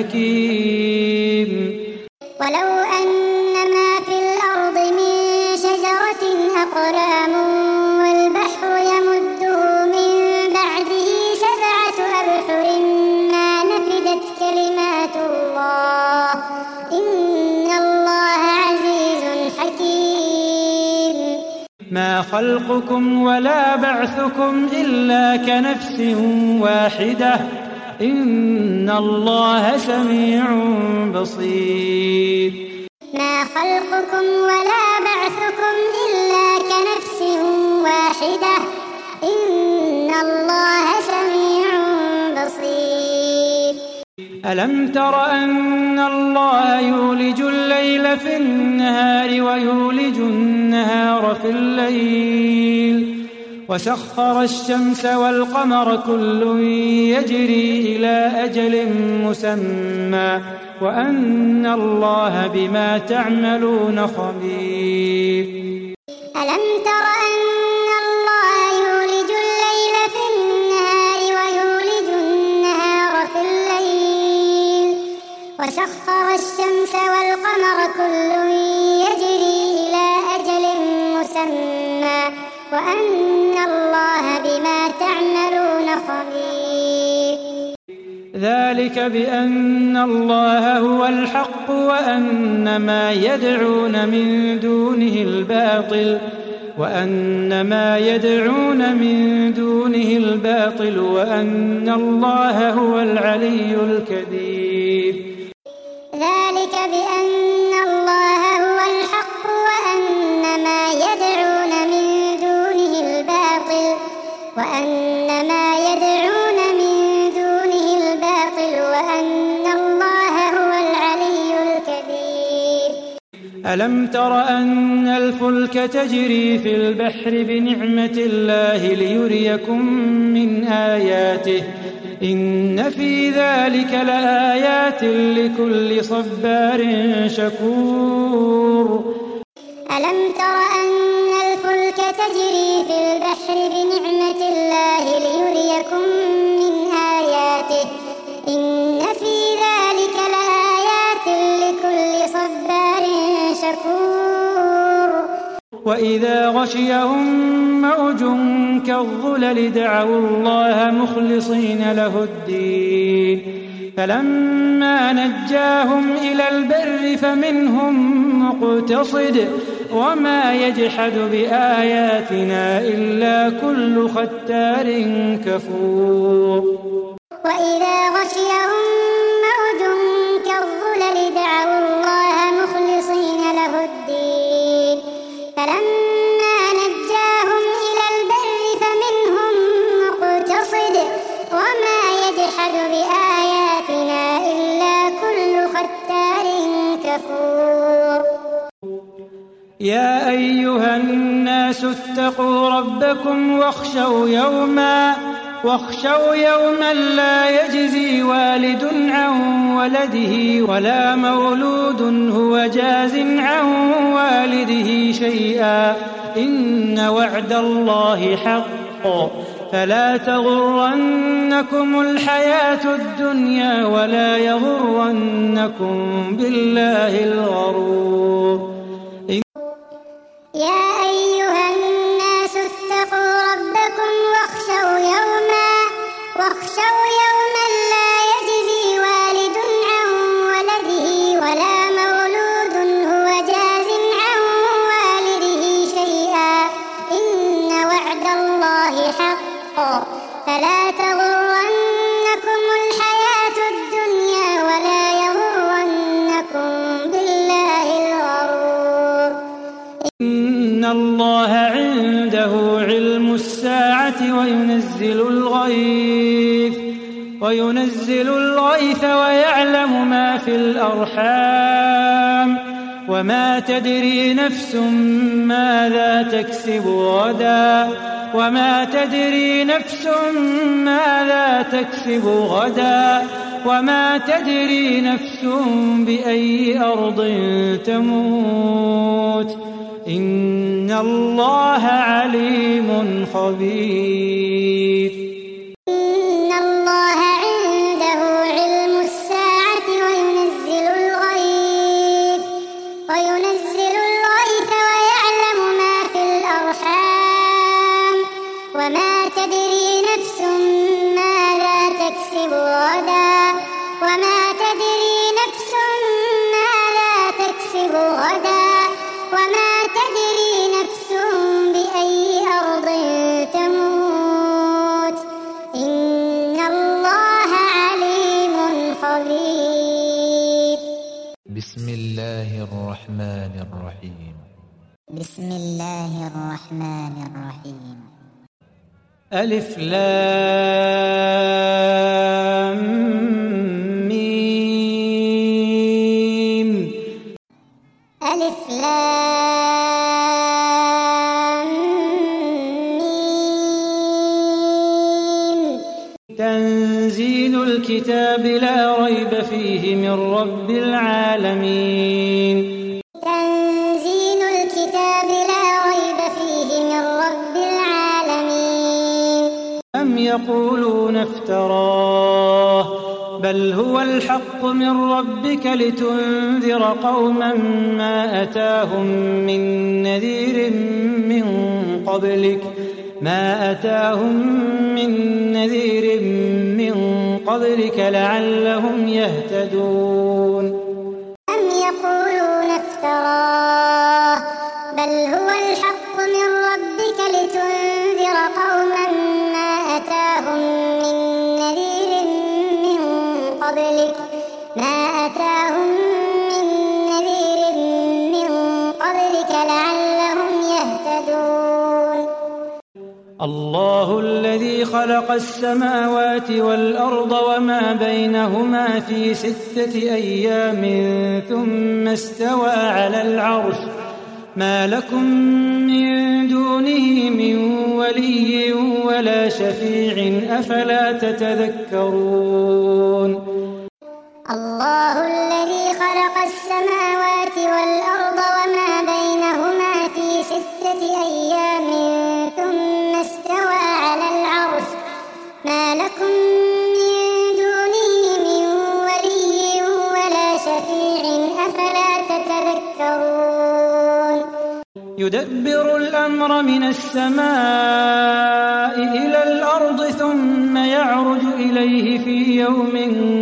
حكيم. ولو أن ما في الأرض من شجرة أقلام والبحر يمده من بعده 7 أبحر ما نفدت كلمات الله إن الله عزيز حكيم. ما خلقكم ولا بعثكم إلا كنفس واحدة إن الله سميع بصير. ما خلقكم ولا بعثكم إلا كنفس واحدة إن الله سميع بصير. ألم تر أن الله يولج الليل في النهار ويولج النهار في الليل وسخر الشمس والقمر كل يجري إلى أجل مسمى وأن الله بما تعملون خبير. ألم تر أن الله يولج الليل في النهار ويولج النهار في الليل وسخر الشمس والقمر كل يجري إلى أجل مسمى وأن الله بما تعملون خبير. ذلك بأن الله هو الحق وأن ما يدعون من دونه الباطل وأن ما يدعون من دونه الباطل وأن الله هو العلي الكبير. ذلك بأن الله هو الحق وأن ما يدعون من دونه الباطل وأن الله هو العلي الكبير. ألم تر أن الفلك تجري في البحر بنعمة الله ليريكم من آياته إن في ذلك لآيات لكل صبار شكور. ألم تر أن الفلك تجري في البحر بنعمة الله ليريكم من آياته إن في ذلك لآيات لكل صبار شكور. وإذا غشيهم موج كالظلل دعوا الله مخلصين له الدين فلما نجاهم إلى البر فمنهم مقتصد وما يجحد بآياتنا إلا كل ختار كفور. وإذا غشيهم موج كالظلل دعوا الله مخلصين له الدين فلما نجاهم إلى البر فمنهم مقتصد وما يجحد بآياتنا إلا كل ختار كفور. يا أيها الناس اتقوا ربكم واخشوا يوما لا يجزي والد عن ولده ولا مولود هو جاز عن والده شيئا إن وعد الله حق فلا تغرنكم الحياة الدنيا ولا يغرنكم بالله الغرور. يا أيها الناس اتقوا ربكم واخشوا يوما لا يجزي والد عن ولده ولا مولود هو جاز عن والده شيئا إن وعد الله حق فلا تغرنكم الحياة الدنيا ولا يغرنكم بالله الغرور. إن الله عنده علم الساعة وينزل الغيث ويعلم ما في الأرحام وما تدري نفس ماذا تكسب غدا وما تدري نفس بأي أرض تموت إن الله عليم خبير. إن الله عنده علم الساعة وينزل الغيث ويعلم ما في الأرحام وما تدري نفس ماذا تكسب غدا وما تدري نفس بأي أرض تموت إن الله عليم خبير. بسم الله الرحمن الرحيم. ألف لام ميم. ألف لام ميم. تنزيل الكتاب لا ريب فيه من رب العالمين. تنزيل الكتاب لا ريب فيه من رب العالمين. أم يقولون افتراه بل هو الحق من ربك لتنذر قوما ما أتاهم من نذير من قبلك لعلهم يهتدون. أم يقولون افتراه بل هو الحق من ربك الله الذي خلق السماوات والأرض وما بينهما في 6 أيام ثم استوى على العرش ما لكم من دونه من ولي ولا شفيع أفلا تتذكرون الله الذي خلق السماوات والأرض وما بينهما في 6 أيام ثم استوى على العرش ما لكم من دونه من ولي ولا شفيع أفلا تتذكرون يدبر الأمر من السماء إلى الأرض ثم يعرج إليه في يوم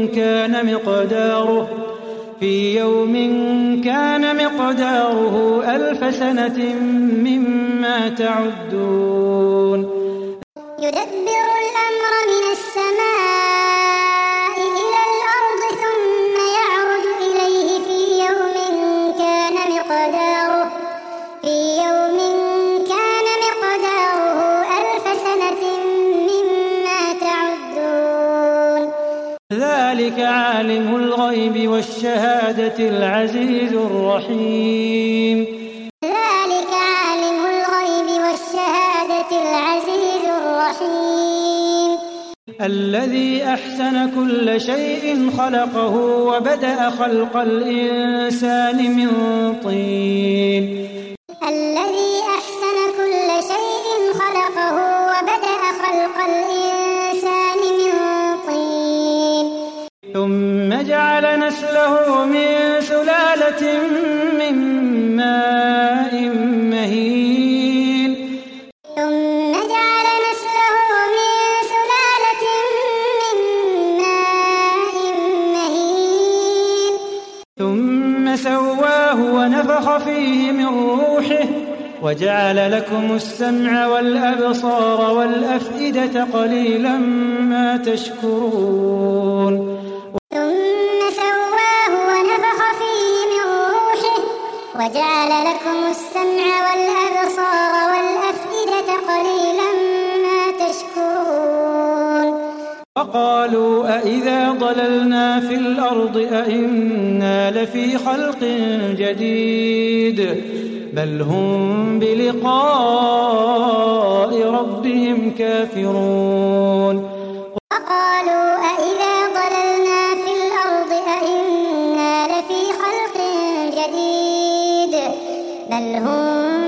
كان مقداره 1000 سنة مما تعدون يدبر الأمر من السماء إلى الأرض ثم يعرج إليه في يوم كان مقداره 1000 سنة مما تعدون ذلك عالم الغيب والشهادة العزيز الرحيم ذلك عالم الغيب والشهادة العزيز الرحيم الذي أحسن كل شيء خلقه وبدأ خلق الإنسان من طين الذي أحسن كل شيء خلقه وبدأ خلق الإنسان من طين ثم جعل نسله من سلالة من ماء مهين ثم جعل نسله من سلالة من ماء مهين ثم سواه ونفخ فيه من روحه وجعل لكم السمع والأبصار والأفئدة قليلا ما تشكرون ثم سواه ونفخ فيه من روحه وجعل لكم السمع والأبصار والأفئدة قليلا ما تشكرون وقالوا أإذا ضللنا في الأرض أإنا لفي خلق جديد بل هم بلقاء ربهم كافرون وقالوا أإذا ضللنا في الأرض أإنا لفي خلق جديد بل هم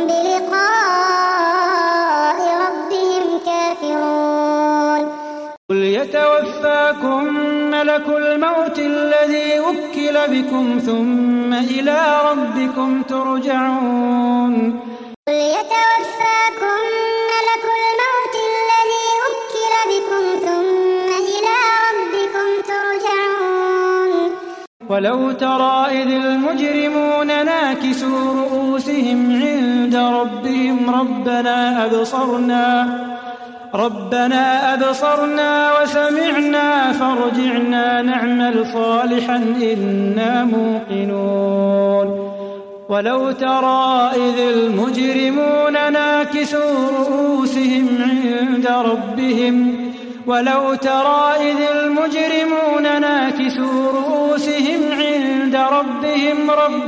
بلقاء ربهم كافرون قل يتوفاكم ملك الموت الذي وكل بكم ثم إلى ربكم ترجعون قل يتوفاكم ملك الموت الذي وكل بكم ثم إلى ربكم ترجعون ولو ترى إذ المجرمون ناكسوا رؤوسهم عند ربهم ربنا أبصرنا وسمعنا فارجعنا نعمل صالحا إنا موقنون ولو ترى إذ المجرمون ناكسوا رؤوسهم عند ربهم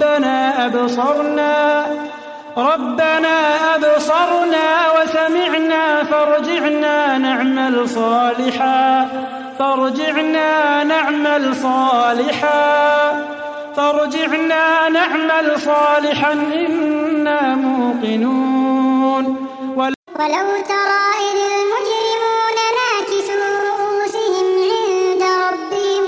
ربنا أبصرنا وسمعنا فارجعنا نعمل صالحا إنا موقنون ولو ترى إذ المجرمون ناكسوا رؤوسهم عند ربهم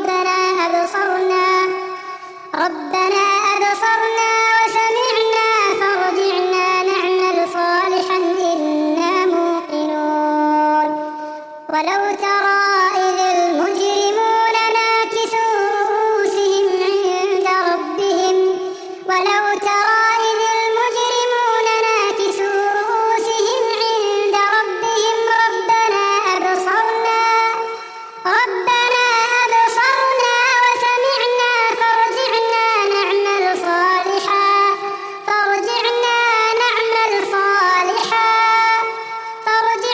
ربنا أبصرنا وسمعنا فارجعنا نعمل صالحا إنا موقنون ولو ترى إذ المجرمون ناكسوا رؤوسهم عند ربهم ربنا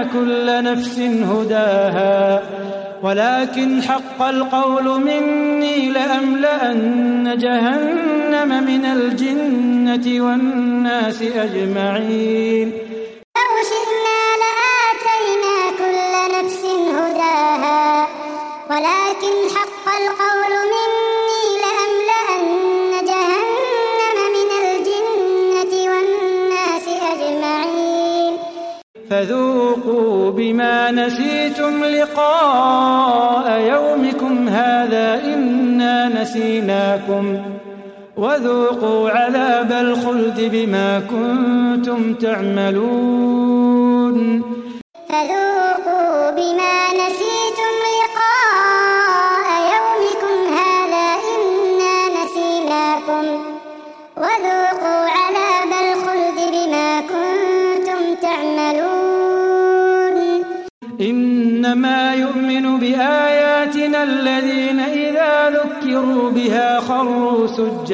كل نفس هداها ولكن حق القول مني لأملأن جهنم من الجنة والناس أجمعين لو شئنا لآتينا كل نفس هداها ولكن حق القول مني لأملأن جهنم من الجنة والناس أجمعين فذوقوا بما نسيتم لقاء يومكم هذا إنا نسيناكم وذوقوا عذاب الخلد بما كنتم تعملون فذوقوا بما نسيتم لقاء يومكم هذا إنا نسيناكم وذوقوا عذاب الخلد بما كنتم تعملون إنما يؤمن بآياتنا الذين إذا ذكروا بها خروا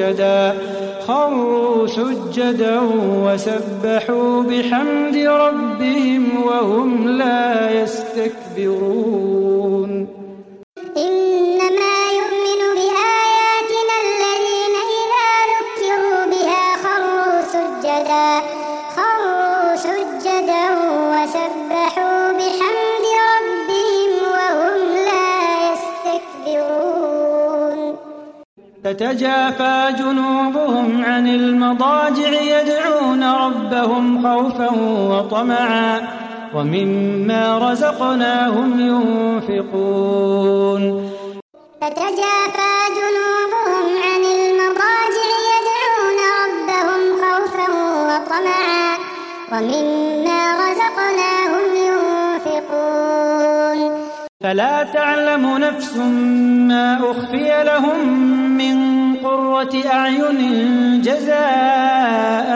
سجدا وسبحوا بحمد ربهم وهم لا يستكبرون إنما يؤمن بآياتنا الذين إذا ذكروا بها خروا سجدا وسبحوا بحمد ربهم وهم لا يستكبرون تتجافى جنوبهم عن المضاجع يدعون ربهم خوفا وطمعا ومما رزقناهم ينفقون تتجافى جنوبهم عن المضاجع يدعون ربهم خوفا وطمعا ومما رزقناهم ينفقون فلا تعلم نفس ما أخفي لهم من قرة أعين جزاء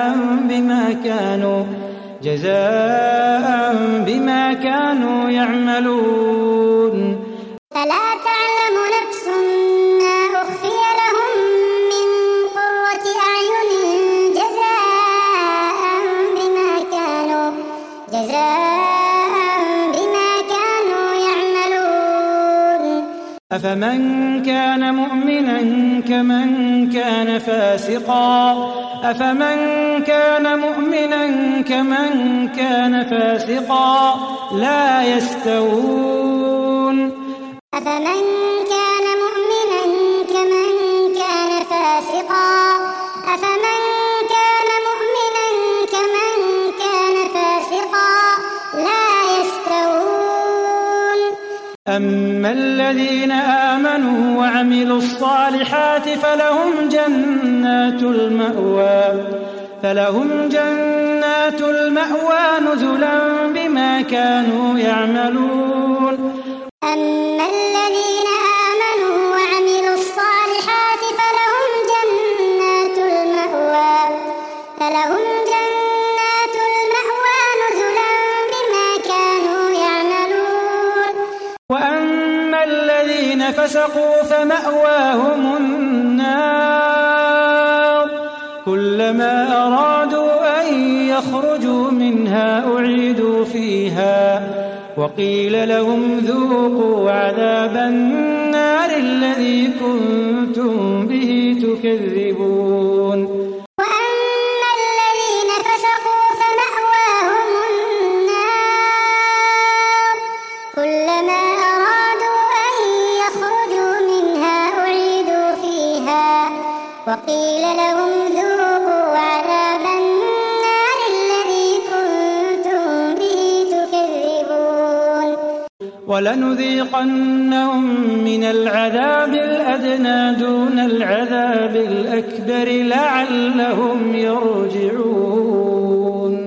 بما كانوا يعملون فلا تعلم نفس ما أخفي لهم من قرة أعين جزاء بما كانوا يعملون أفمن كان مؤمنا كمن كان فاسقا لا يستوون أفمن كان مؤمنا كمن كان فاسقا لا يستوون أما الذين آمنوا وعملوا الصالحات فلهم جنات المأوى نزلا بما كانوا يعملون أما الذين آمنوا وعملوا الصالحات فلهم جنات المأوى نزلا بما كانوا يعملون وأما الذين فسقوا فمأواهم النار كلما أرادوا أن يخرجوا منها أعيدوا فيها وقيل لهم ذوقوا عذاب النار الذي كنتم به تكذبون وأما الذين فسقوا فمأواهم النار كلما أرادوا أن يخرجوا منها أعيدوا فيها وقيل لهم ذوقوا عذاب النار الذي كنتم به تكذبون ولنذيقنهم من العذاب الأدنى دون العذاب الأكبر لعلهم يرجعون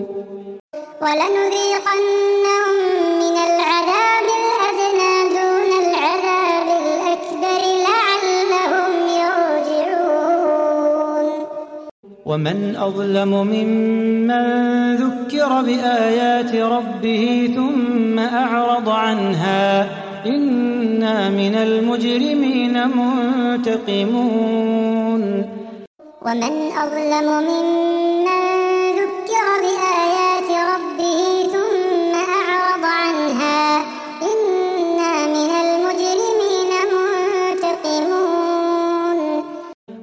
ولنذيقنهم من العذاب الأدنى دون العذاب الأكبر لعلهم يرجعون ومن أظلم ممن ذكر بآيات ربه ثم أعرض عنها إنا من المجرمين منتقمون ومن أظلم ممن ذكر بآيات ربه ثم أعرض عنها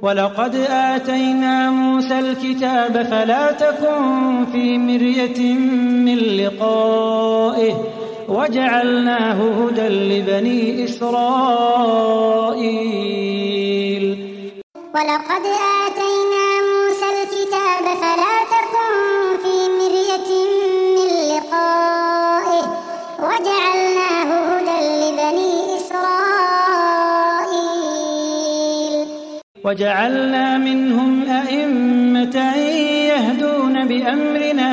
ولقد آتينا موسى الكتاب فلا تكن في مرية من لقائه وجعلناه هدى لبني إسرائيل ولقد آتينا موسى الكتاب فلا تكن في مرية من لقائه وجعلناه هدى لبني إسرائيل وجعلنا منهم أئمة يهدون بأمرنا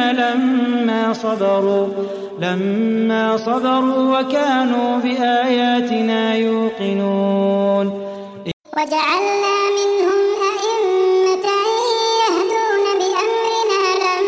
لما صبروا وكانوا بآياتنا يوقنون وجعلنا منهم أئمة يهدون بأمرنا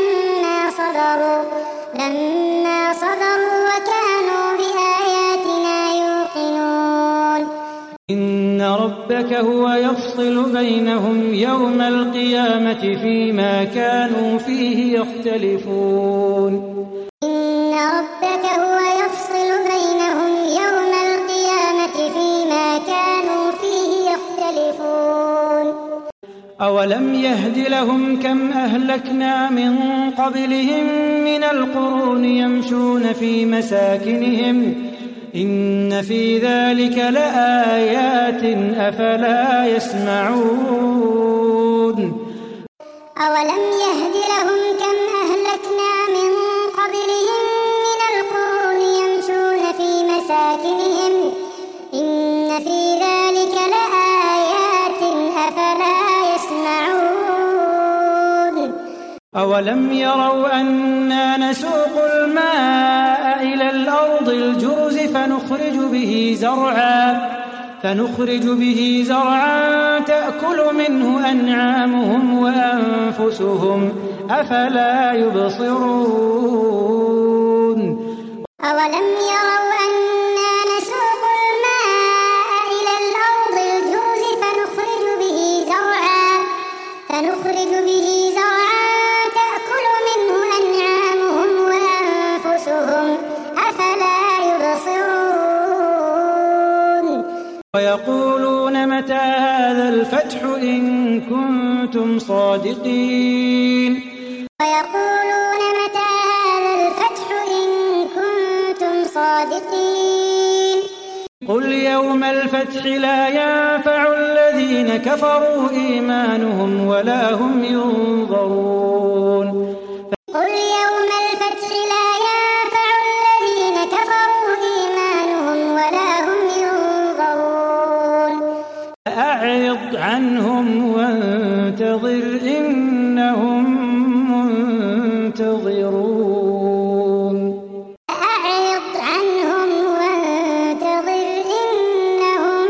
لما صبروا وكانوا بآياتنا يوقنون إن ربك هو يفصل بينهم يوم القيامة فيما كانوا فيه يختلفون إن ربك هو يفصل بينهم يوم القيامة فيما كانوا فيه يختلفون أولم يهد لهم كم أهلكنا من قبلهم من القرون يمشون في مساكنهم إن في ذلك لآيات أفلا يسمعون أولم يهد لهم كم أهلكنا من قبلهم من القرون يمشون في مساكنهم إن في ذلك لآيات أفلا يسمعون أولم يروا أنا نسوق الماء إلى الأرض الجرز فنخرج به زرعا تأكل منه أنعامهم وأنفسهم أفلا يبصرون أولم يروا أنا نسوق الماء إلى الأرض الجرز فنخرج به زرعا تأكل منه أنعامهم وأنفسهم أفلا يبصرون ويقولون متى هذا الفتح إن كنتم صادقين ويقولون متى هذا الفتح إن كنتم صادقين قل يوم الفتح لا ينفع الذين كفروا إيمانهم ولا هم ينظرون قل يوم الفتح لا ينفع الذين كفروا إيمانهم ولا هم ينظرون فأعرض عنهم وانتظر إنهم منتظرون أعرض عنهم وانتظر إنهم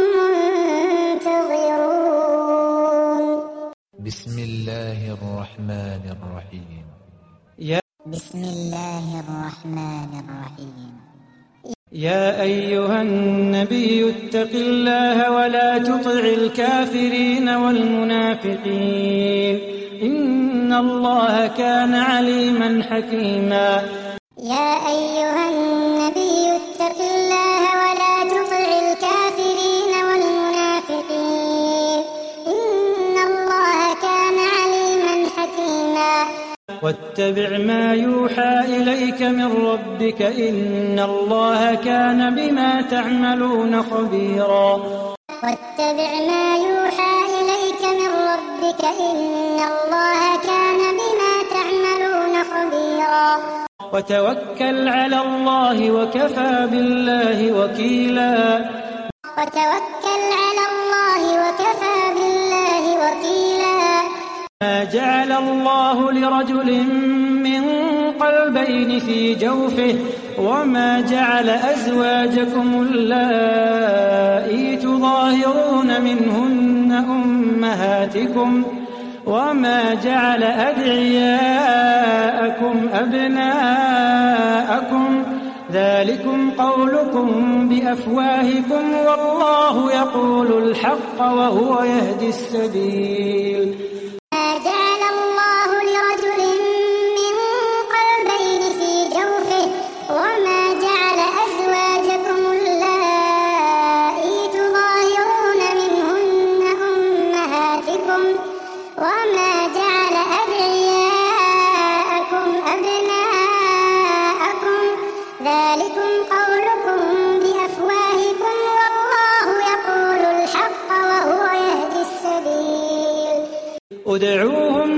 منتظرون بسم الله الرحمن الرحيم بسم الله الرحمن الرحيم يا أيها النبي اتق الله ولا تطع الكافرين والمنافقين إن الله كان عليما حكيما يا أيها النبي اتق الله ولا تطع الكافرين والمنافقين إن الله كان عليما حكيما واتبع ما يوحى إليك من ربك إن الله كان بما تعملون خبيرا واتبع ما يوحى إليك من ربك إن الله كان بما تعملون خبيرا وتوكل على الله وكفى بالله وكيلا وتوكل على الله وكفى بالله وكيلا ما جعل الله لرجل من قلبين في جوفه وما جعل أزواجكم اللائي تظاهرون منهن أمهاتكم وما جعل أدعياءكم أبناءكم ذلكم قولكم بأفواهكم والله يقول الحق وهو يهدي السبيل ما جعل الله لرجل من قلبين في جوفه وما جعل أزواجكم اللائي تظاهرون منهن أمهاتكم وما جعل أدعياءكم أبناءكم ذلكم قولكم بأفواهكم والله يقول الحق وهو يهدي السبيل ادعوهم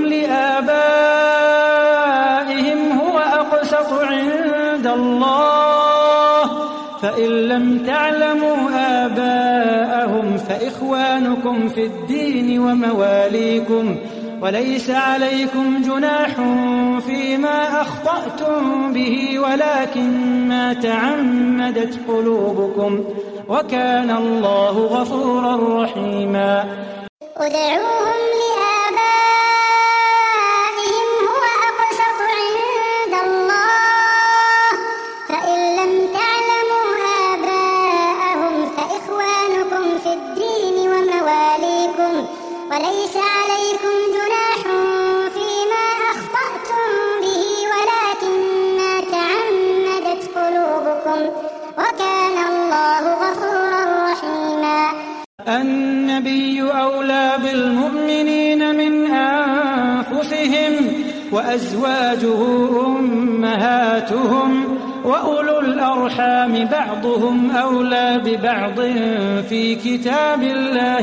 لآبائهم هو أقسط عند الله فإن لم تعلموا آباءهم فإخوانكم في الدين ومواليكم وليس عليكم جناح فيما أخطأتم به ولكن ما تعمدت قلوبكم وكان الله غفورا رحيما ادعوهم لآبائهم هو أقسط عند الله فإن لم تعلموا آباءهم فإخوانكم في الدين ومواليكم وليس عليكم جناح فيما أخطأتم به ولكن ما تعمدت قلوبكم وكان الله غفورا رحيما النبي أولى بالمؤمنين من أنفسهم وأزواجه أمهاتهم وأولو الأرحام بعضهم أولى ببعض في كتاب الله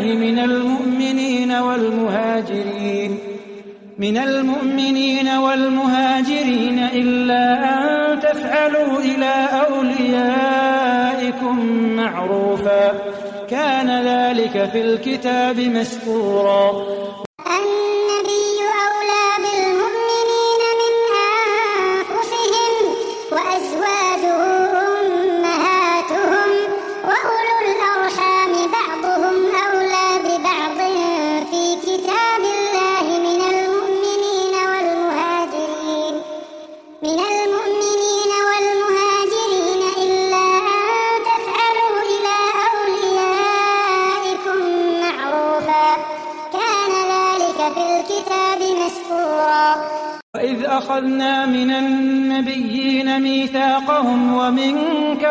من المؤمنين والمهاجرين إلا أن تفعلوا إلى أوليائكم معروفا كان ذلك في الكتاب مسطورا النبي أولى بالمؤمنين من أنفسهم وأزواجه أمهاتهم وأولو الأرحام بعضهم أولى ببعض في كتاب الله من المؤمنين والمهاجرين إلا أن تفعلوا إلى أوليائكم معروفا كان ذلك في الكتاب مسطورا وإذ أخذنا من النبيين ميثاقهم ومنك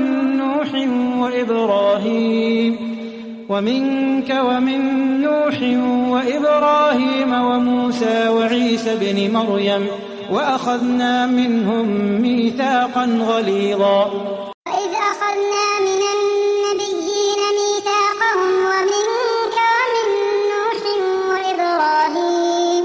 ومن نوح وإبراهيم وموسى وعيسى بن مريم وأخذنا منهم ميثاقا غليظا وإذ أخذنا من النبيين ميثاقهم ومنك ومن نوح وإبراهيم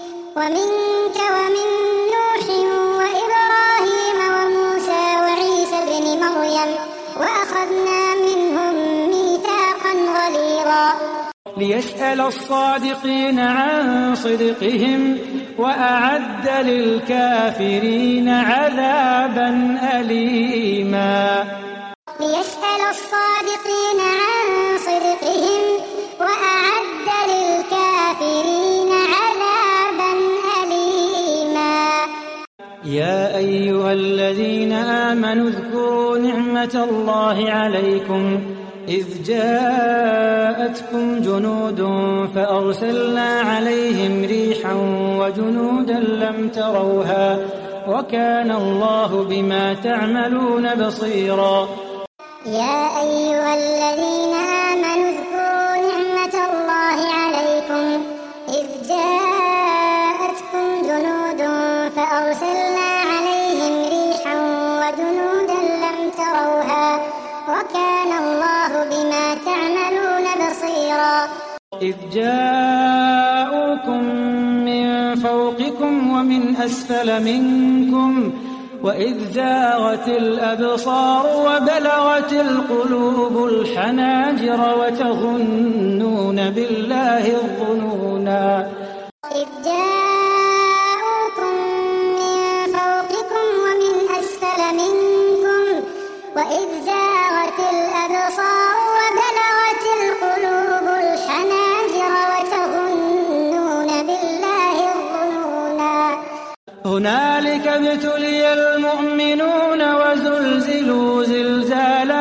وموسى وعيسى بن مريم وأخذنا منهم ميثاقا غليظا ليسأل الصادقين عن صدقهم وأعد للكافرين عذابا أليما ليسأل الصادقين عن صدقهم وأعد للكافرين عذابا أليما يا أيها الذين آمنوا اذكروا نعمة الله عليكم إذ جاءتكم جنود فأرسلنا عليهم ريحا وجنودا لم تروها وكان الله بما تعملون بصيرا يا أيها الذين آمنوا اذكروا نعمة الله عليكم إذ جاءتكم جنود فأرسلنا عليهم ريحا وجنودا لم تروها وكان الله بما تعملون بصيرا إذ جاءوكم من فوقكم ومن أسفل منكم وإذ زاغت الأبصار وبلغت القلوب الحناجر وتظنون بالله الظنونا إذ جاءوكم من فوقكم ومن أسفل منكم وإذ زاغت الأبصار وبلغت القلوب الحناجر وتظنون بالله الظنونا هنالك ابتلي المؤمنون وزلزلوا زلزالا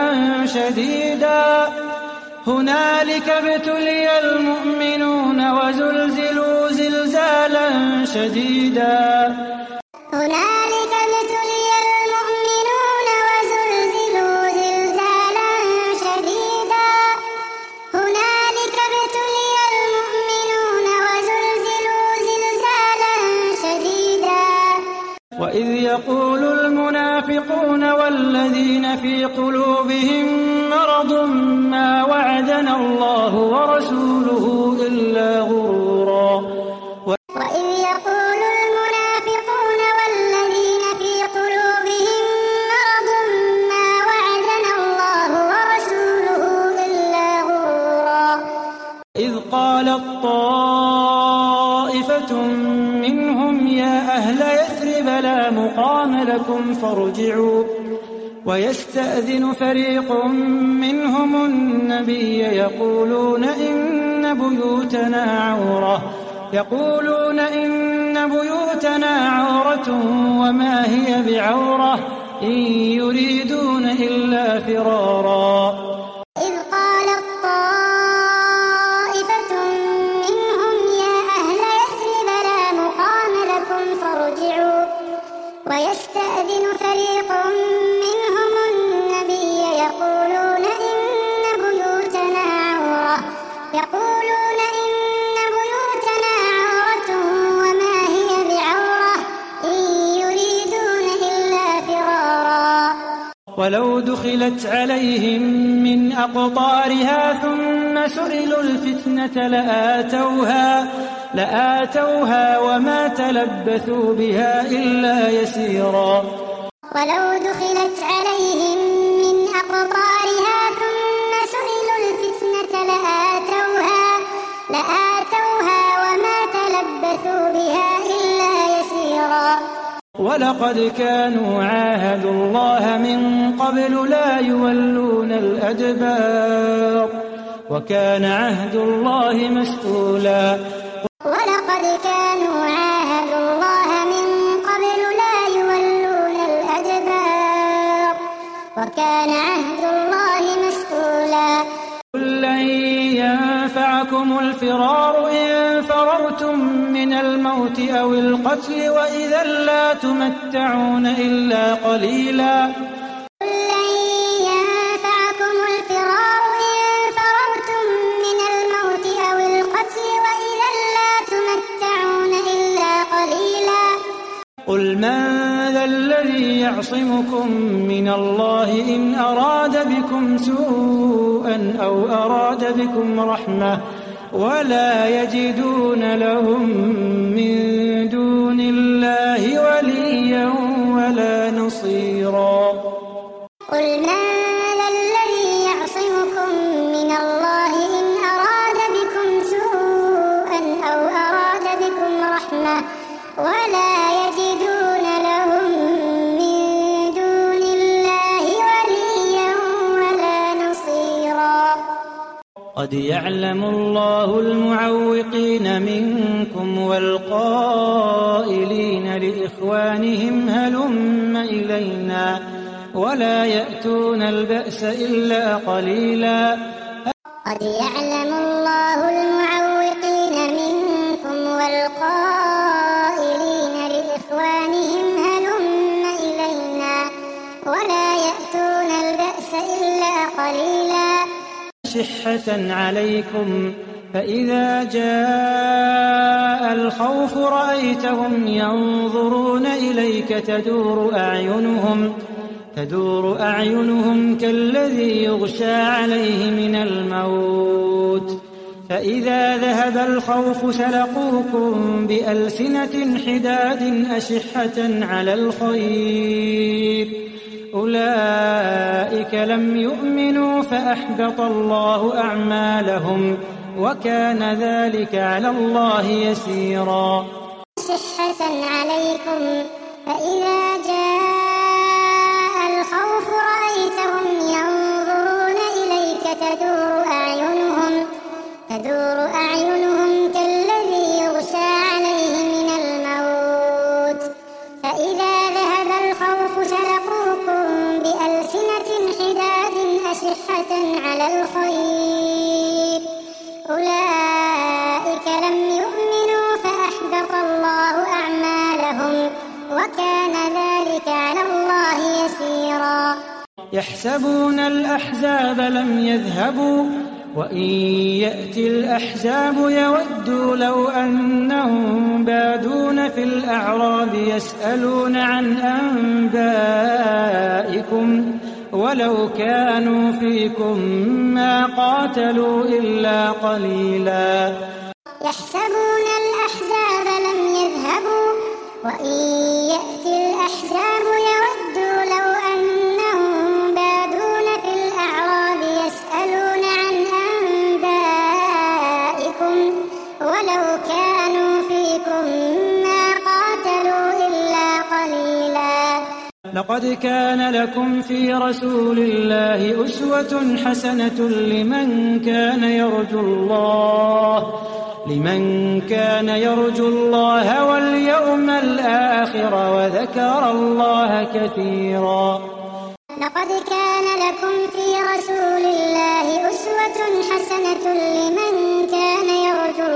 شديدا هنالك ابتلي المؤمنون وزلزلوا زلزالا شديدا هنالك ابتلي المؤمنون وزلزلوا يقول المنافقون والذين في قلوبهم مرض ما وعدنا الله ورسوله إلا غرورا. وإذ يقول المنافقون والذين في قلوبهم مرض ما وعدنا الله ورسوله إلا غرورا. إذ قالت طائفة منهم يا أهل يثرب لا مقام لكم فارجعوا ويستأذن فريق منهم النبي يقولون إن بيوتنا عورة وما هي بعورة إن يريدون إلا فرارا. إذ قالت طائفة منهم يا أهل يثرب لا مقام لكم فارجعوا ويستأذن فريق منهم النبي يقولون إن بيوتنا عورة عورة وما هي بعورة إن يريدون إلا فرارا. ولو دخلت عليهم من أقطارها ثم سئلوا الفتنة لآتوها وما تلبثوا بها إلا يسيرا. ولو دخلت عليهم من أقطارها ثم سئلوا الفتنة لآتوها وما تلبثوا بها إلا يسيرا. ولقد كانوا عاهدوا الله من قبل لا يولون الأدبار وكان عهد الله مسؤولا. ولقد كانوا عاهدوا الله من قبل لا يولون الأدبار وكان عهد الله مسؤولا. قل لن ينفعكم الفرار إن فررتم من الموت أو القتل وإذا لا تمتعون إلا قليلا. قل لن ينفعكم الفرار إن فررتم من الموت أو القتل وإذا لا تمتعون إلا قليلا. قل من ذا الذي يعصمكم من الله إن أراد بكم سوءا أو أراد بكم رحمة ولا يجدون لهم من دون الله وليا ولا نصيرا. قل من ذا الذي يعصمكم من الله إن أراد بكم سوءا أو أراد بكم رحمة ولا يجدون لهم من دون الله وليا ولا نصيرا. قد يعلم الله المعوقين منكم والقائلين لإخوانهم هلم إلينا ولا يأتون البأس إلا قليلا. قد يعلم الله المعوقين منكم والقائلين لإخوانهم هلم إلينا ولا يأتون البأس إلا قليلا. أشحة عليكم فإذا جاء الخوف رأيتهم ينظرون إليك تدور أعينهم كالذي يغشى عليه من الموت فإذا ذهب الخوف سلقوكم بألسنة حداد أشحة على الخير أولئك لم يؤمنوا فأحبط الله أعمالهم وكان ذلك على الله يسيرا. أشحة عليكم فإذا جاء الخوف رأيتهم ينظرون إليك تدور أعينهم كالذي يغشى عليه من الموت فإذا ذهب الخوف سلقوكم بألسنة حداد أشحة على الخير أولئك لم يؤمنوا فأحبط الله أعمالهم وكان ذلك على الله يسيرا. يحسبون الأحزاب لم يذهبوا وإن يأتي الأحزاب يودوا لو أنهم بادون في الأعراب يسألون عن أنبائكم ولو كانوا فيكم ما قاتلوا إلا قليلا يحسبون الأحزاب لم يذهبوا وإن يأتي الأحزاب يودوا لو أنهم بادون في الأعراب يسألون عن أنبائكم ولو كانوا فيكم ما قاتلوا إلا قليلا لقد كان لكم في رسول الله أسوة حسنة لمن كان يرجو الله واليوم الآخر وذكر الله كثيرا لقد كان لكم في رسول الله أسوة حسنة لمن كان يرجو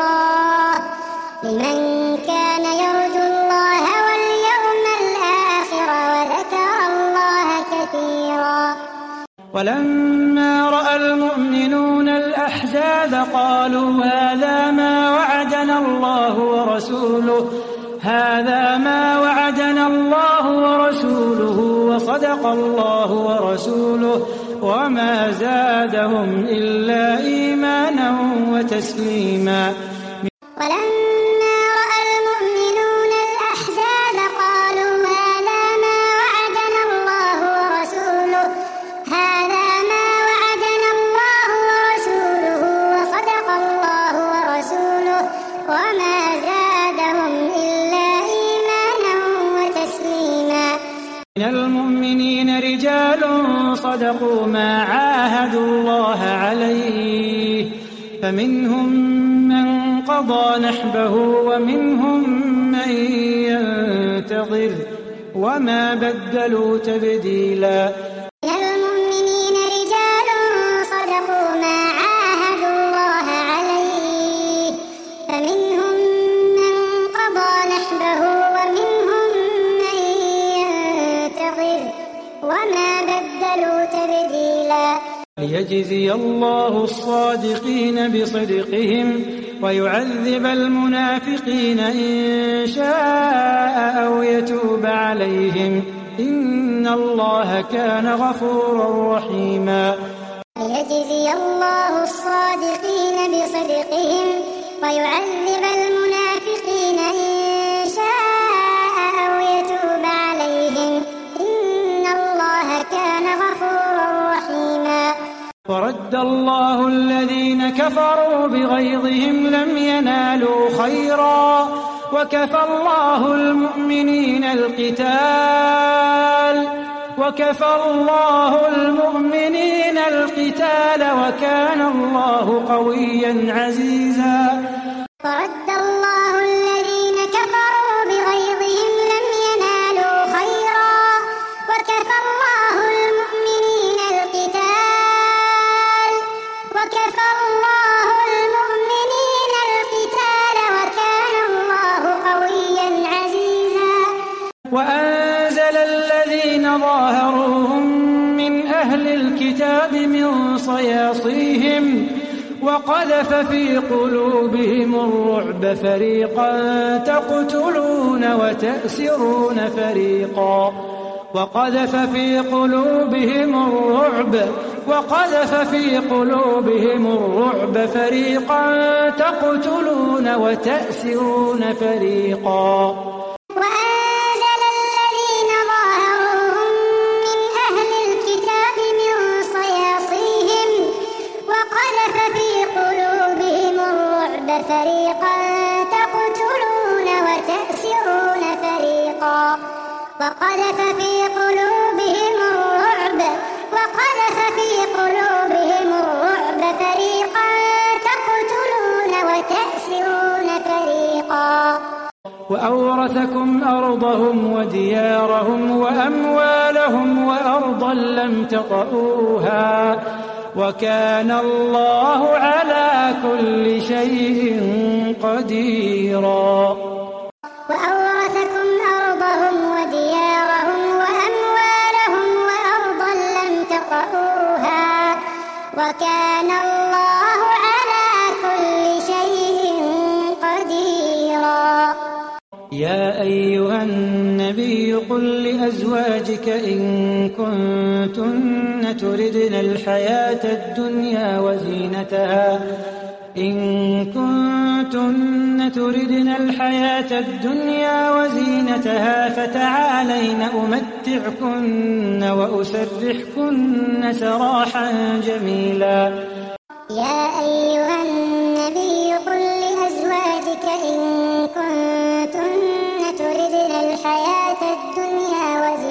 الله واليوم الآخر وذكر الله كثيرا ولما رأى المؤمنون الأحزاب قالوا هذا ما وعدنا الله ورسوله وصدق الله ورسوله وما زادهم إلا إيمانا وتسليما ولما رأى المؤمنون الأحزاب قالوا هذا ما وعدنا الله ورسوله وصدق الله ورسوله وما زادهم إلا إيمانا وتسليما من المؤمنين رجال صدقوا ما عاهدوا الله عليه فمنهم من قضى نحبه ومنهم من ينتظر وما بدلوا تبديلا من المؤمنين رجال صدقوا ما عاهدوا الله عليه فمنهم من قضى نحبه ومنهم من ينتظر وما بدلوا تبديلا ليجزي الله الصادقين بصدقهم ويعذب المنافقين إن شاء أو يتوب عليهم إن الله كان غفورا رحيما ليجزي الله الصادقين بصدقهم ويعذب المنافقين إن شاء أو يتوب عليهم إن الله كان غفورا رحيما ورد الله الذين كفروا بغيظهم لم ينالوا خيرا وكفى الله المؤمنين القتال وكان الله قويا عزيزا ورد الله الذين كفروا بغيظهم لم ينالوا خيرا وكفى الله المؤمنين القتال وكان الله قويا عزيزا وأنزل الذين ظاهروهم من أهل الكتاب من صياصيهم وقذف في قلوبهم الرعب فريقا تقتلون وتأسرون فريقا وقذف في قلوبهم الرعب فريقا تقتلون وتأسرون فريقا وأنزل الذين ظاهروهم من أهل الكتاب من صياصيهم وقذف في قلوبهم الرعب فريقا تقتلون وتأسرون فريقا وقذف في قلوبهم الرعب فريقا تقتلون وتأسرون فريقا وأورثكم أرضهم وديارهم وأموالهم وأرضا لم تطئوها وكان الله على كل شيء قديرا وأورثكم أرضهم وديارهم وأموالهم وأرضا لم تطئوها وكان الله يا أيها النبي قل لأزواجك إن كنتن تردن الحياة الدنيا وزينتها فتعالين أمتعكن وأسرحكن سراحا جميلا. يا أيها النبي قل لأزواجك إن كنتن تردن الحياة الدنيا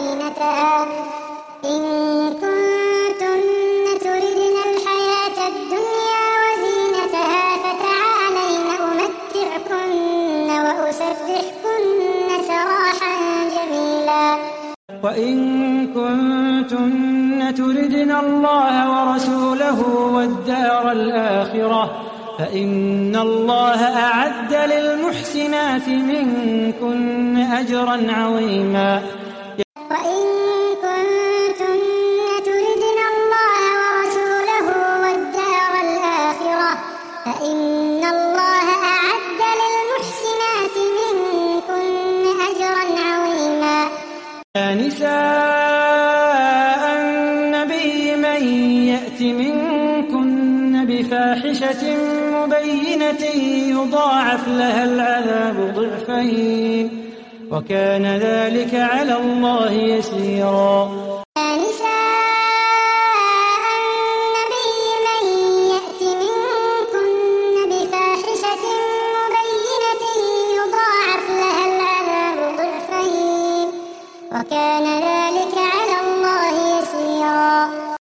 وزينتها فتعالين أمتعكن وأسرحكن سراحا جميلا. وإن كنتن تردن الله ورسوله والدار الآخرة فإن الله أعد للمحسنات منكن أجرا عظيما. وإن كنتن تردن الله ورسوله والدار الآخرة فإن الله أعد للمحسنات منكن أجرا عظيما. يا نساء النبي من يأت منكن بفاحشة مبينة يضاعف لها العذاب ضعفين وكان ذلك على الله يسيرا.